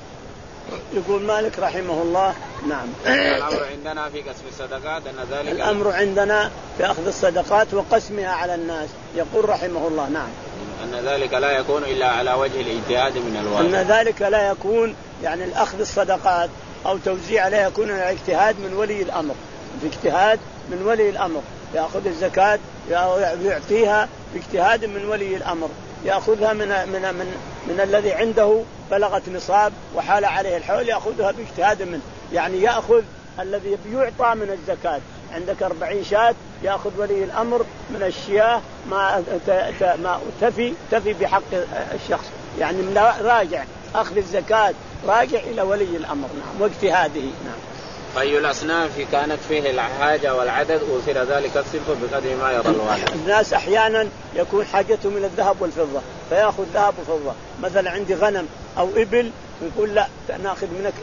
يقول مالك رحمه الله. نعم. الأمر عندنا في قسم الصدقات أن ذلك الأمر عندنا في أخذ الصدقات وقسمها على الناس. يقول رحمه الله نعم أن ذلك لا يكون إلا على وجه الاجتهاد من الوالي، أن ذلك لا يكون يعني الأخذ الصدقات أو توزيع لا يكون على اجتهاد من ولي الأمر، باجتهاد من ولي الأمر يأخذ الزكاة يعطيها باجتهاد من ولي الأمر، يأخذها من من من من الذي عنده بلغت نصاب وحال عليه الحول يأخذها باجتهاد منه، يعني يأخذ الذي يعطى من الزكاة. عندك أربعين شاة يأخذ ولي الأمر من الشياه ما ما تفي تفي بحق الشخص، يعني من راجع أخذ الزكاة راجع إلى ولي الأمر. نعم. واجتهاده. نعم. أي الأصناف كانت فيه الحاجة والعدد أثر ذلك الصنف بقدر ما يرى الوالي. الناس أحيانا يكون حاجته من الذهب والفضة فيأخذ ذهب وفضة، مثلا عندي غنم أو إبل ويقول لا نأخذ منك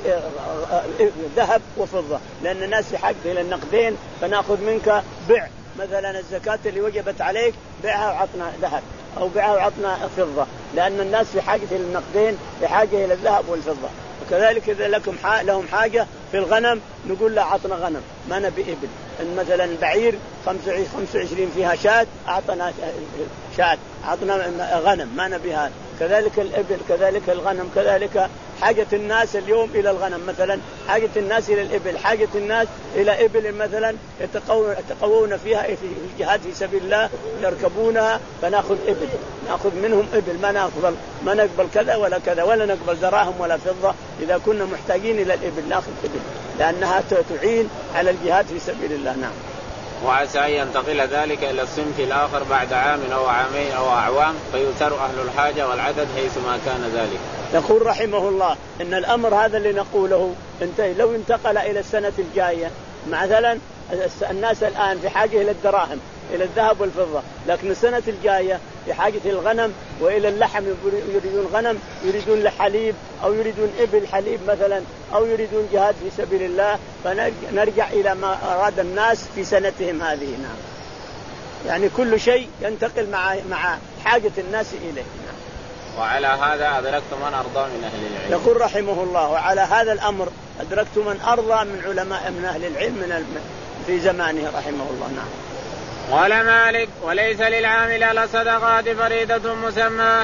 ذهب وفضة لأن الناس في حاجة إلى النقدين فنأخذ منك بع مثلا الزكاة اللي وجبت عليك بعها وعطنا ذهب أو بعها وعطنا فضة، لأن الناس في حاجة إلى النقدين بحاجة إلى الذهب والفضة. وكذلك إذا لكم لهم حاجة في الغنم نقول لا عطنا غنم ما نبي إبل، إن مثلا بعير خمسة وعشرين فيها شاة أعطنا شاة عطنا غنم ما نبي هذا، كذلك الإبل كذلك الغنم كذلك حاجة الناس اليوم إلى الغنم مثلا، حاجة الناس إلى الإبل، حاجة الناس إلى إبل مثلا يتقوون فيها في الجهاد في سبيل الله يركبونها فنأخذ إبل نأخذ منهم إبل ما نقبل ما نقبل كذا ولا كذا ولا نقبل دراهم ولا فضة، إذا كنا محتاجين إلى الإبل نأخذ إبل لأنها تعين على الجهاد في سبيل الله. نعم. وعسى أن ينتقل ذلك إلى الصنف الآخر بعد عام أو عامين أو أعوام فيؤثر أهل الحاجة والعدد حيثما كان ذلك. يقول رحمه الله إن الأمر هذا اللي نقوله انتهي لو انتقل إلى السنة الجاية، مثلا الناس الآن في حاجة إلى الدراهم إلى الذهب والفضة، لكن السنة الجاية في حاجة إلى الغنم وإلى اللحم، يريدون غنم يريدون لحليب أو يريدون إبل حليب مثلا أو يريدون جهاد في سبيل الله، فنرجع إلى ما أراد الناس في سنتهم هذه. نعم. يعني كل شيء ينتقل مع مع حاجة الناس إليه. نعم. وعلى هذا أدركت من أرضى من أهل العلم. يقول رحمه الله وعلى هذا الأمر أدركت من أرضى من علماء من أهل العلم من في زمانه رحمه الله. نعم. قال مالك وليس للعامل على الصدقات فريضة مسمى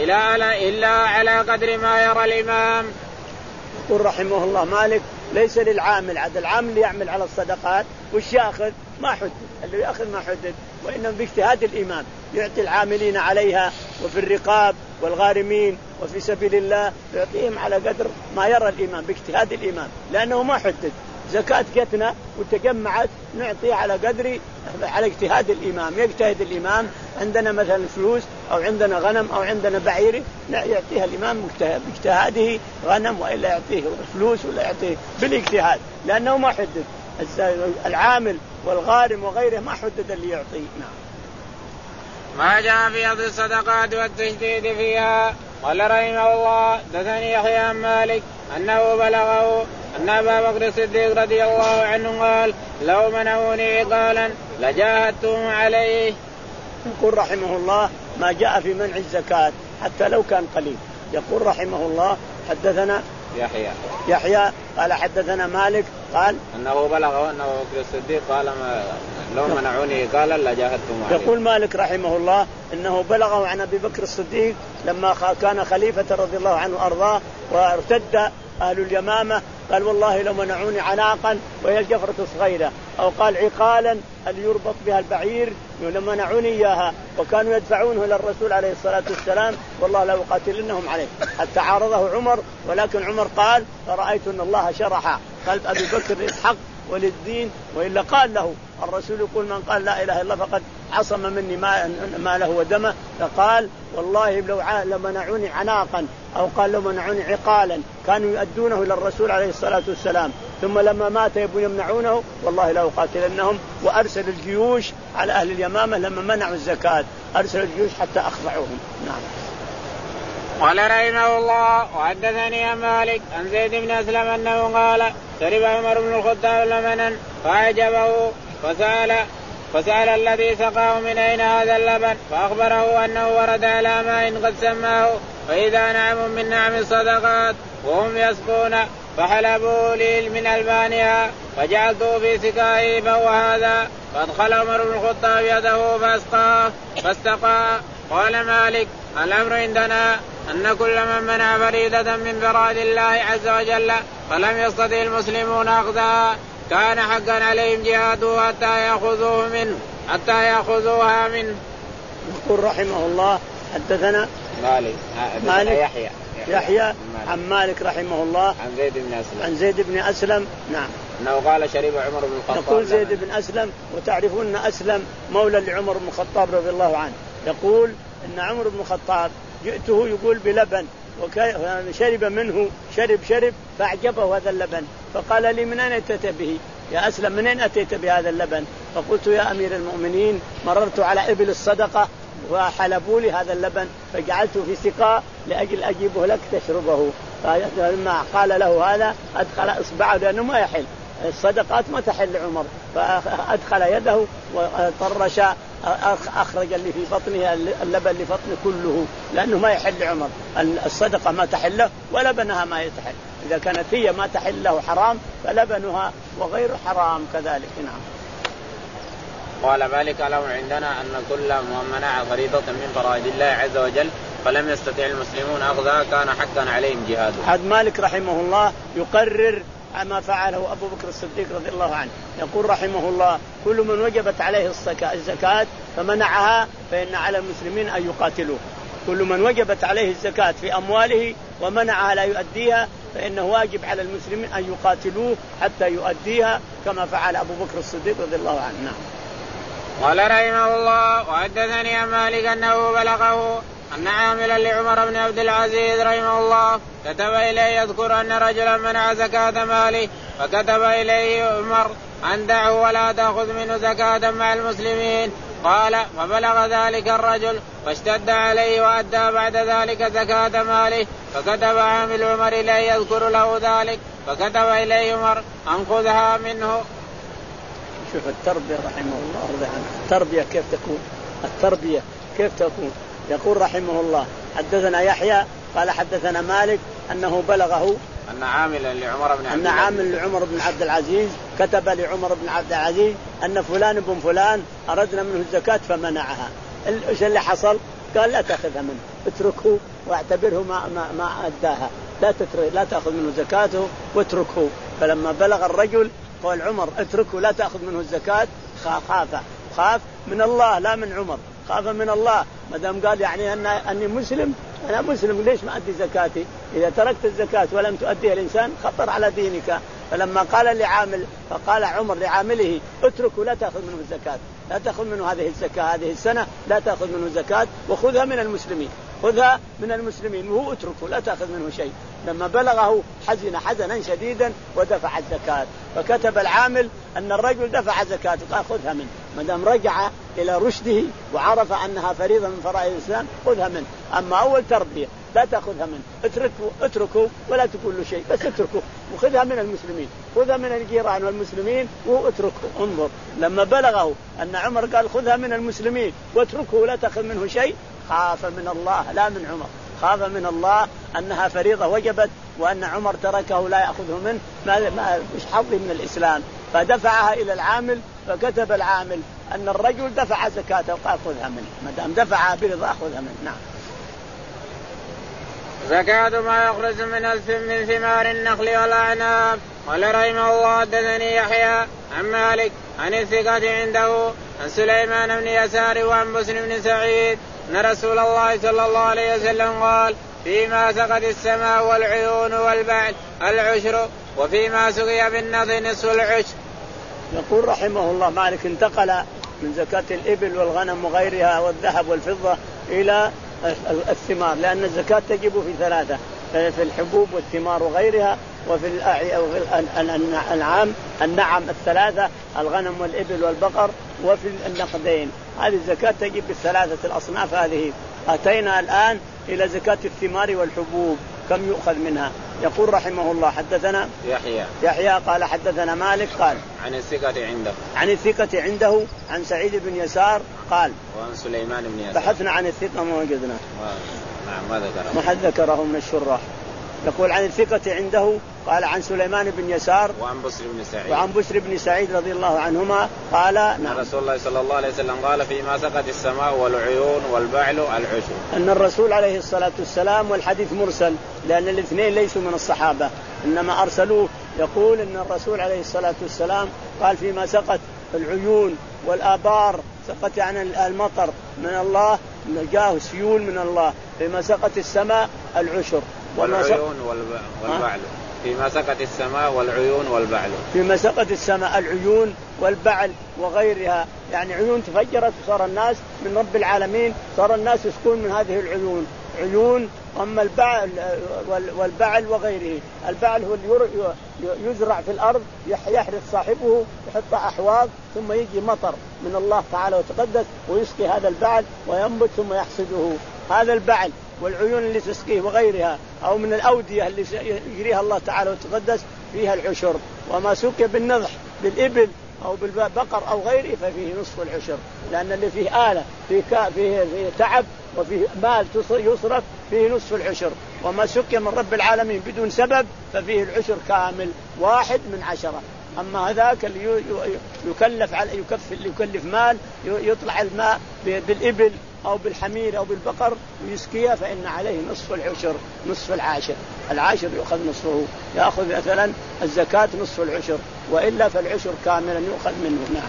إلا على قدر ما يرى الإمام. يقول رحمه الله مالك ليس للعامل عد العامل اللي يعمل على الصدقات وش يأخذ ما حدد، اللي يأخذ ما حدد، وإنما باجتهاد الإمام يعطي العاملين عليها وفي الرقاب والغارمين وفي سبيل الله يعطيهم على قدر ما يرى الإمام باجتهاد الإمام، لأنه ما حدد زكاة جتنا وتجمعت نعطي على قدر على اجتهاد الإمام. يجتهد الإمام، عندنا مثلا فلوس أو عندنا غنم أو عندنا بعير يعطيها الإمام باجتهاده غنم، وإلا يعطيه فلوس ولا يعطيه بالاجتهاد، لأنه ما حدد العامل والغارم وغيره ما حدد اللي يعطيه. نعم. ما جاء في أخذ الصدقات والتشديد فيها. قال رحمه الله دثني يحيى عن مالك أنه بلغه أن أبا بكر الصديق رضي الله عنه قال لو منعوني عقالا لجاهدتهم عليه. يقول رحمه الله ما جاء في منع الزكاة حتى لو كان قليل. يقول رحمه الله حدثنا يحيى يحيى قال حدثنا مالك قال أنه بلغه أن أبا بكر الصديق قال ما لو منعوني عقالا لجاهدتهم عليه. يقول مالك رحمه الله إنه بلغه عن أبي بكر الصديق لما كان خليفة رضي الله عنه وأرضاه وارتد أهل اليمامة قال والله لو منعوني عناقا وهي الجفرة صغيرة، أو قال عقالا اللي يربط بها البعير لما منعوني إياها وكانوا يدفعونه إلى الرسول عليه الصلاة والسلام والله لا أقاتلنهم عليه. حتى عارضه عمر، ولكن عمر قال فرأيت أن الله شرح قلب أبي بكر للحق وللدين، وإلا قال له الرسول يقول من قال لا إله إلا الله فقد عصم مني ما له ودمه. فقال والله لو لو منعوني عناقا أو قال لو منعوني عقالا كانوا يؤدونه إلى الرسول عليه الصلاة والسلام، ثم لما مات يبون يمنعونه والله لا أقاتلنهم. وأرسل الجيوش على أهل اليمامة لما منعوا الزكاة، أرسل الجيوش حتى أخضعوهم. نعم. قال رحمه الله وحدثني عن مالك عن زيد بن أسلم أنه قال شرب عمر بن الخطاب لبنا فأعجبه فسأل فسأل الذي سقاه من أين هذا اللبن، فأخبره أنه ورد على ماء قد سماه فإذا نعم من نعم الصدقات وهم يسقون فحلبوا لي من ألبانها فجعلته في سقائه فهو هذا. فأدخل عمر بن الخطاب يده فأسقاه فاستقى. قال مالك الأمر عندنا أن كل من منع فريدة من فرائض الله عز وجل فلم يستطع المسلمون أخذها كان حقا عليهم جهاده حتى يأخذوه منه حتى يأخذوها منه. يقول رحمه الله حدثنا مالك مالك يحيى يحيى عن مالك رحمه الله عن زيد بن أسلم عن زيد بن أسلم. نعم. أنه قال شرب عمر بن الخطاب. يقول زيد بن أسلم، وتعرفون أسلم مولى لعمر بن الخطاب رضي الله عنه، يقول إن عمر بن الخطاب جئته يقول بلبن وشرب منه شرب شرب فأعجبه هذا اللبن، فقال لي من أين أتيت به يا أسلم، من أين أتيت بهذا اللبن؟ فقلت يا أمير المؤمنين مررت على إبل الصدقة وحلبوا لي هذا اللبن فجعلته في سقاء لأجل أجيبه لك تشربه. فلما قال له هذا أدخل إصبعه لأنه ما يحل الصدقات ما تحل عمر، فأدخل يده وطرش أخرج اللي في بطنه اللبن اللي بطنه كله لأنه ما يحل عمر. الصدقة ما تحله ولبنها ما يتحل، إذا كانت هي ما تحل له حرام فلبنها وغير حرام كذلك. نعم. قال مالك الأمر عندنا أن كل من منع فريضة من فرائض الله عز وجل فلم يستطع المسلمون أخذها كان حقا عليهم جهاده. حد مالك رحمه الله يقرر ما فعله أبو بكر الصديق رضي الله عنه. يقول رحمه الله كل من وجبت عليه الزكاة فمنعها فإن على المسلمين أن يقاتلوه. كل من وجبت عليه الزكاة في أمواله ومنعها لا يؤديها فإنه واجب على المسلمين أن يقاتلوه حتى يؤديها كما فعل أبو بكر الصديق رضي الله عنه. نعم. قال رحمه الله وحدثني عن مالك أنه بلغه أن عاملا لعمر بن عبد العزيز رحمه الله كتب إليه يذكر أن رجلا منع زكاة ماله فكتب إليه عمر أن دعه ولا تأخذ منه زكاة مع المسلمين. قال فبلغ ذلك الرجل فاشتد عليه وأدى بعد ذلك زكاة ماله فكتب عامل عمر إليه يذكر له ذلك فكتب إليه عمر أنخذها منه. شوف التربية رحمه الله، التربية كيف تكون، التربية كيف تكون. يقول رحمه الله حدثنا يحيى قال حدثنا مالك أنه بلغه أن عاملا لعمر بن عبد أن عامل لعمر بن عبد العزيز كتب لعمر بن عبد العزيز أن فلان بن فلان أردنا منه الزكاة فمنعها. إيش اللي حصل؟ قال لا تأخذها منه، اتركه واعتبره ما ما ما أداها، لا تترك لا تأخذ منه زكاته واتركه. فلما بلغ الرجل قال عمر اتركه لا تأخذ منه الزكاة خاف خاف من الله لا من عمر، خاف من الله ما دام قال يعني أن أني مسلم أنا مسلم ليش ما أدي زكاتي؟ إذا تركت الزكاة ولم تؤديها الإنسان خطر على دينك. فلما قال لعامل فقال عمر لعامله اتركوا لا تأخذ منه الزكاة، لا تأخذ منه هذه الزكاة هذه السنة، لا تأخذ منه زكاة وخذها من المسلمين، خذها من المسلمين وهو اتركوا لا تأخذ منه شيء. لما بلغه حزن حزنا شديدا ودفع الزكاة، فكتب العامل أن الرجل دفع زكاة قال خذها منه، ما دام رجع إلى رشده وعرف أنها فريضة من فرائض الإسلام خذها منه. أما أول تربية لا تأخذها منه، اتركوا اتركوا ولا تقول له شيء، بس اتركوا وخذها من المسلمين، خذها من الجيران والمسلمين واتركوا. انظر لما بلغه أن عمر قال خذها من المسلمين واتركه ولا تأخذ منه شيء، خاف من الله لا من عمر، خاف من الله أنها فريضة وجبت وأن عمر تركه لا يأخذه منه، ما ما مش حظي من الإسلام، فدفعها إلى العامل، فكتب العامل أن الرجل دفع زكاته وقال خذها منه، ما دام دفعها برضا خذها منه. نعم. زكاة ما يخرج من من ثمار النخل والأعناب. قال رحمه الله حدثني يحيى عن مالك عن الثقة عنده عن سليمان بن يسار وعن بسر بن سعيد أن رسول الله صلى الله عليه وسلم قال فيما سقت السماء والعيون والبعل العشر وفيما سقي بالنضر نصف العشر. يقول رحمه الله مالك انتقل من زكاة الإبل والغنم وغيرها والذهب والفضة إلى الثمار، لأن الزكاة تجب في ثلاثة، في الحبوب والثمار وغيرها، وفي الأنعام النعم الثلاثة الغنم والإبل والبقر، وفي النقدين. هذه الزكاة تجب بالثلاثة الأصناف هذه. أتينا الآن إلى زكاة الثمار والحبوب كم يؤخذ منها؟ يقول رحمه الله حدثنا يحيى يحيى قال حدثنا مالك قال عن الثقة عنده عن الثقة عنده عن سعيد بن يسار قال وعن سليمان بن يسار. بحثنا عن الثقة ما وجدنا. نعم ما ذكره ما حد ذكره من الشراح. يقول عن الثقة عنده قال عن سليمان بن يسار وعن بسر بن سعيد وعن بسر بن سعيد رضي الله عنهما قال نعم رسول الله صلى الله عليه وسلم قال فيما سقت السماء والعيون والبعل العشر. أن الرسول عليه الصلاة والسلام، والحديث مرسل لأن الاثنين ليسوا من الصحابة إنما أرسلوه، يقول أن الرسول عليه الصلاة والسلام قال فيما سقت العيون والآبار، سقط يعني المطر من الله، جاء سيول من الله، فيما سقت السماء العشر والعيون والبعل. فيما سقت السماء والعيون والبعل. فيما سقت السماء العيون والبعل وغيرها، يعني عيون تفجرت وصار الناس من رب العالمين صار الناس يسكون من هذه العيون عيون. أما البعل والبعل وغيره، البعل هو اللي يزرع في الأرض يحرث صاحبه يحط أحواض ثم يجي مطر من الله تعالى وتقدس ويسقي هذا البعل وينبت ثم يحصده، هذا البعل. والعيون اللي تسقيه وغيرها أو من الأودية اللي يجريها الله تعالى وتقدس فيها العشر. وما سقي بالنضح بالإبل أو بالبقر أو غيره ففيه نصف العشر، لأن اللي فيه آلة فيه, فيه, فيه تعب وفيه مال يصرف فيه نصف العشر. وما سقي من رب العالمين بدون سبب ففيه العشر كامل واحد من عشرة. أما هذاك اللي يكلف على يكفل يكلف مال يطلع الماء بالإبل أو بالحمير أو بالبقر ويسقيها فإن عليه نصف العشر، نصف العاشر، العاشر يأخذ نصفه، يأخذ مثلا الزكاة نصف العشر، وإلا فالعشر كاملا يأخذ منه. نعم.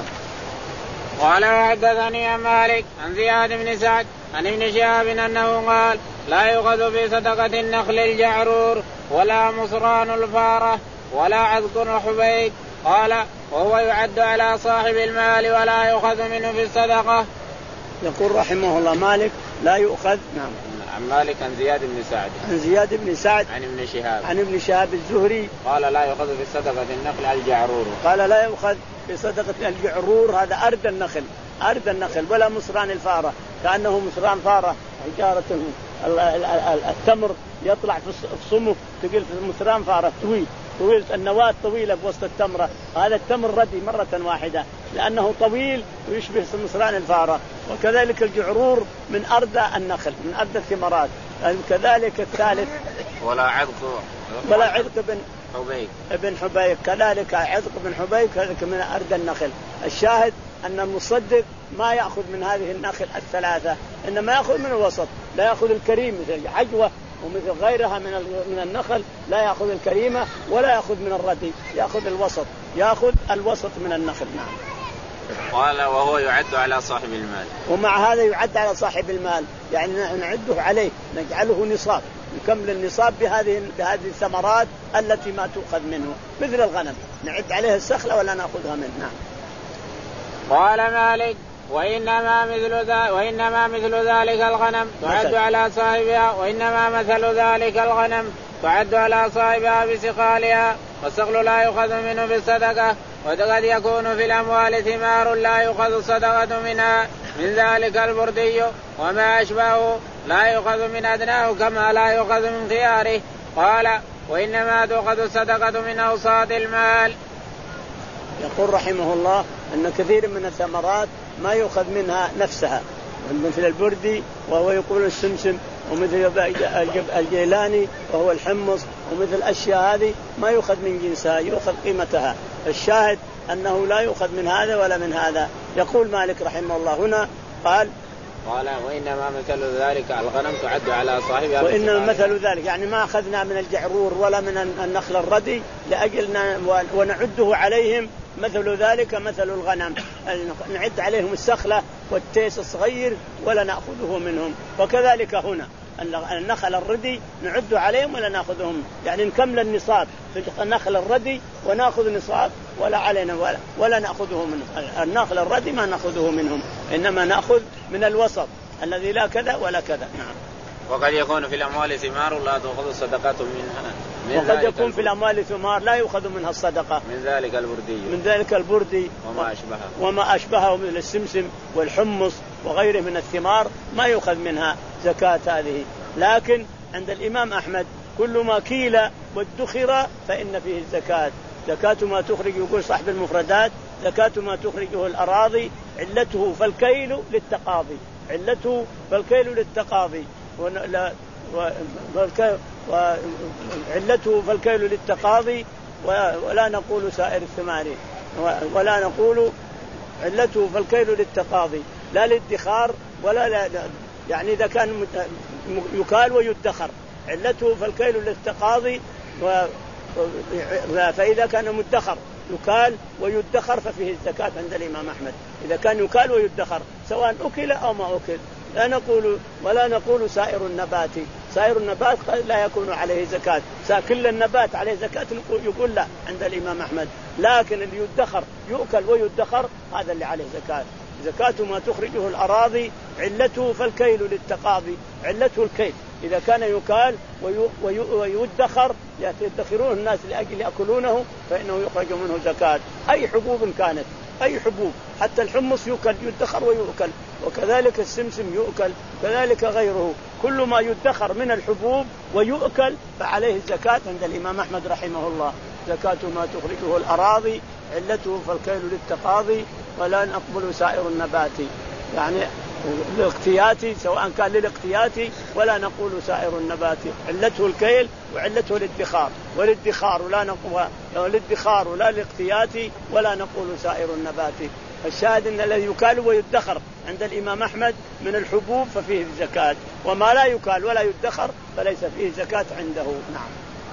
قال وحدثني عن مالك عن زياد بن سعد عن ابن شهاب أنه قال لا يؤخذ في صدقة النخل الجعرور ولا مصران الفارة ولا عذق الحبيب. قال وهو يعد على صاحب المال ولا يؤخذ منه في الصدقة. يقول رحمه الله مالك لا يؤخذ. نعم. عن مالك عن زياد بن سعد عن زياد بن سعد عن ابن شهاب عن ابن شهاب الزهري قال لا يؤخذ في صدقة النخل الجعرور. قال لا يؤخذ في صدقة الجعرور، هذا أرد النخل، أرد النخل، ولا مصران الفارة، كأنه مصران فارة حجارة التمر يطلع في الصمك تقول في مصران فارة طويل طويل النواة طويلة بوسط التمرة، هذا التمر ردي مرة واحدة لأنه طويل ويشبه مصران الفارة. وكذلك الجعرور من أرد النخل من أرد الثمرات. كذلك الثالث ولا عذق ولا عذق بن حبيك ابن حبيك، كذلك عذق بن حبيك كذلك من أرد النخل. الشاهد أن المصدق ما يأخذ من هذه النخل الثلاثة، إنما يأخذ من الوسط، لا يأخذ الكريم مثل عجوة ومثل غيرها من من النخل، لا يأخذ الكريمة ولا يأخذ من الردي، يأخذ الوسط، يأخذ الوسط من النخل. نعم. قال وهو يعد على صاحب المال، ومع هذا يعد على صاحب المال، يعني نعده عليه نجعله نصاب، يكمل النصاب بهذه بهذه الثمرات التي ما تؤخذ منه، مثل الغنم نعد عليها السخلة ولا نأخذها منه. نعم. قال مالك وإنما مثل ذلك وإنما مثل ذلك الغنم تعد على صاحبها وإنما مثل ذلك الغنم تعد على صاحبها بسقالها، والصقل لا يؤخذ منه بالصدقة، وقد يكون في الأموال ثمار لا يؤخذ الصدقة منها من ذلك البردي وما أشبهه لا يؤخذ من أدناه كما لا يؤخذ من خياره. قال وإنما تؤخذ الصدقة من أوساط المال. يقول رحمه الله أن كثير من الثمرات ما يؤخذ منها نفسها، مثل البردي وهو يقول السمسم، ومثل الجيلاني وهو الحمص، ومثل الأشياء هذه ما يؤخذ من جنسها، يؤخذ قيمتها. الشاهد أنه لا يؤخذ من هذا ولا من هذا. يقول مالك رحمه الله هنا قال قال وإنما مثل ذلك الغنم تعد على صاحبها، وإنما مثل ذلك يعني ما أخذنا من الجعرور ولا من النخل الردي لأجلنا ونعده عليهم، مثل ذلك مثل الغنم نعد عليهم السخلة والتيس الصغير ولا نأخذه منهم. وكذلك هنا النخل الردي نعد عليهم ولا نأخذهم، يعني نكمل النصاب في النخل الردي ونأخذ نصاب ولا علينا ولا, ولا نأخذه منهم. النخل الردي ما نأخذه منهم، إنما نأخذ من الوسط الذي لا كذا ولا كذا. نعم. وقد يكون في الأموال ثمار لا تأخذ الصدقات منها من وقد يكون في الأموال ثمار لا يؤخذ منها الصدقة من ذلك البردي من ذلك البردي وما أشبهه وما أشبهه مثل السمسم والحمص وغيره من الثمار ما يؤخذ منها زكاة هذه. لكن عند الإمام أحمد كل ما كيل وادخر فإن فيه الزكاة. زكاة ما تخرج، يقول صاحب المفردات زكاة ما تخرجه الأراضي علته فالكيل للتقاضي، علته فالكيل للتقاضي وعلته فالكيل للتقاضي ولا نقول سائر الثمار، ولا نقول علته فالكيل للتقاضي لا للادخار ولا لا، يعني إذا كان يكال ويدخر علته فالكيل للتقاضي، فإذا كان مدخر يكال ويدخر ففيه الزكاة عند الإمام أحمد. إذا كان يكال ويدخر سواء أكل أو ما أكل لا نقول ولا نقول سائر النبات، سائر النبات لا يكون عليه زكاة، كل النبات عليه زكاة يقول لا عند الإمام أحمد، لكن اللي يدخر يؤكل ويدخر هذا اللي عليه زكاة. زكاة ما تخرجه الأراضي علته فالكيل للتقاضي، علته الكيل إذا كان يكال ويدخر يدخرون الناس لأجل يأكلونه فإنه يخرج منه زكاة. أي حبوب كانت، أي حبوب، حتى الحمص يؤكل يدخر ويؤكل، وكذلك السمسم يؤكل، كذلك غيره، كل ما يدخر من الحبوب ويؤكل فعليه الزكاة عند الإمام أحمد رحمه الله. زكاة ما تخرجه الأراضي علته فالكيل للتقاضي ولا نقبل سائر النبات، يعني للاقتياتي سواء كان للاقتياتي ولا نقول سائر النبات، علته الكيل وعلته الادخار، والادخار ولا نقول الادخار ولا الاقتياتي ولا نقول سائر النبات. الشاهد ان الذي يكال ويدخر عند الإمام أحمد من الحبوب ففيه الزكاة، وما لا يكال ولا يدخر فليس فيه زكاة عنده. نعم.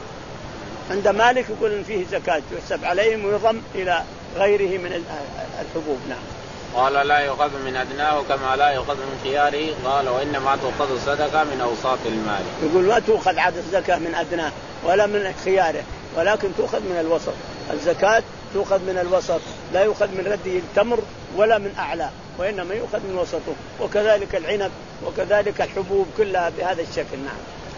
عند مالك يقول إن فيه زكاة يحسب عليهم ويضم إلى غيره من الحبوب. نعم. قال لا يؤخذ من أدناه كما لا يؤخذ من خياره. قال وإنما تؤخذ الصدقة من أوساط المال. يقول ما تؤخذ عدد الزكاة من أدناه ولا من خياره، ولكن تؤخذ من الوسط. الزكاة تؤخذ من الوسط، لا يؤخذ من رده التمر ولا من أعلى، وإنما يؤخذ من وسطه، وكذلك العنب وكذلك الحبوب كلها بهذا الشكل. نعم.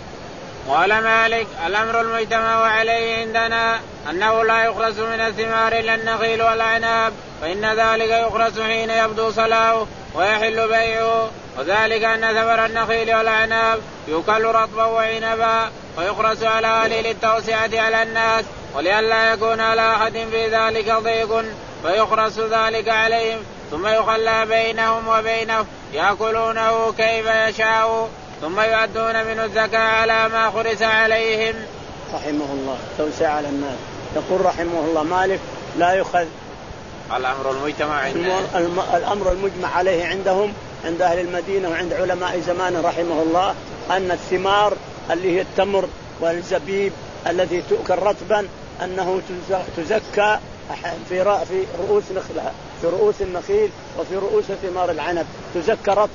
قال مالك الأمر المجتمع عليه عندنا أنه لا يخرس من الثمار إلا النخيل والعناب، فإن ذلك يخرس حين يبدو صلاحه ويحل بيعه، وذلك أن ثمر النخيل والعناب يؤكل رطبا وعنبا ويخرس على أهله للتوسعة على الناس ولئلا يكون على أحد في ذلك ضيق فيخرس ذلك عليهم، ثم يخلى بينهم وبينه يأكلونه كيف يشاء، ثم يؤدون منه الزكاة على ما خرس عليهم. رحمه الله توسع على الناس. يقول رحمه الله مالك لا يؤخذ الأمر المجتمع عندهم الأمر المجمع عليه عندهم عند أهل المدينة وعند علماء زمان رحمه الله أن الثمار اللي هي التمر والزبيب التي تؤكل رطبا أنه تزكى في في رؤوس نخلها، في رؤوس النخيل وفي رؤوس ثمار العنب تزكى رطبة،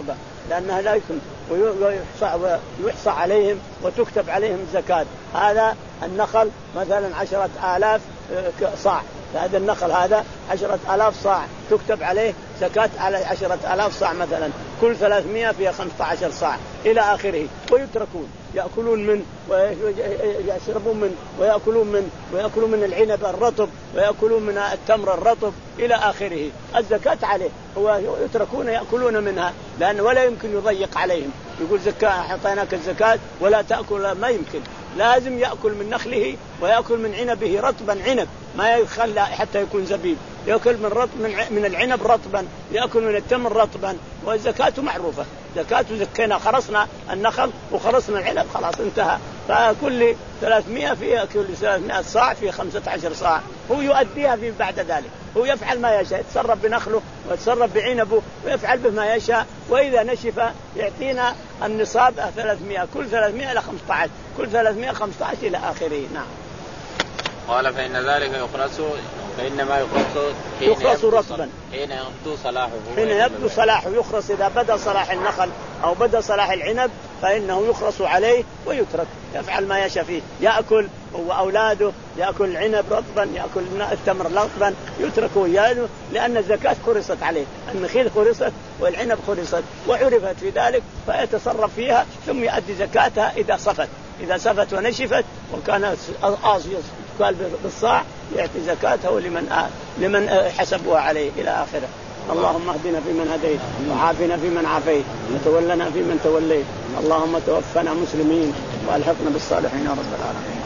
لأنها لا يكون ويحصى, ويحصى عليهم وتكتب عليهم الزكاة. هذا النخل مثلا عشرة آلاف صاع، هذا النخل هذا عشرة آلاف صاع تكتب عليه زكاة على عشرة آلاف صاع مثلا، كل ثلاثمائة فيها خمسة عشر صاع إلى آخره. ويتركون يأكلون من ويشربون من ويأكلون من ويأكلون من العنب الرطب ويأكلون من التمر الرطب إلى آخره. الزكاة عليه هو يتركون يأكلون منها، لأن ولا يمكن يضيق عليهم يقول زكاة أعطيناك الزكاة ولا تأكل، ما يمكن، لازم يأكل من نخله ويأكل من عنبه رطبا عنب، ما يخلى حتى يكون زبيب، يأكل من رطب من العنب رطبا، يأكل من التمر رطبا. والزكاة معروفة، زكاة زكينا خرصنا النخل وخرصنا العنب خلاص انتهى. فكل ثلاثمائة في كل ثلاثمائة صاع في خمسة عشر صاع، هو يؤديها في بعد ذلك، هو يفعل ما يشاء، يتصرف بنخله ويتصرف بعنبه ويفعل بما يشاء. وإذا نشف يعطينا النصاب ثلاثمائة، كل ثلاثمائة إلى خمسة عشر، كل ثلاثمائة خمسة عشر إلى آخره. نعم. قال فإن ذلك يخرس فإنما يخرس يخرس رطبا حين يبدو صلاحه حين يبدو صلاحه يخرس. إذا بدأ صلاح النخل أو بدأ صلاح العنب فإنه يخرس عليه ويترك، يفعل ما يشاء فيه، يأكل هو أولاده، يأكل العنب رطبا، يأكل التمر رطبا، يترك وياه، لأن الزكاة خرصت عليه، النخيل خرصت والعنب خرصت وعرفت في ذلك، فيتصرف فيها ثم يؤدي زكاتها إذا صفت، إذا صفت ونشفت وكان آصي قال بالصاع يعطي زكاته لمن آه لمن آه حسبها عليه إلى آخره. اللهم اهدنا فيمن هديت وعافنا فيمن عافيت وتولنا فيمن توليت. اللهم توفنا مسلمين وألحقنا بالصالحين يا رب العالمين.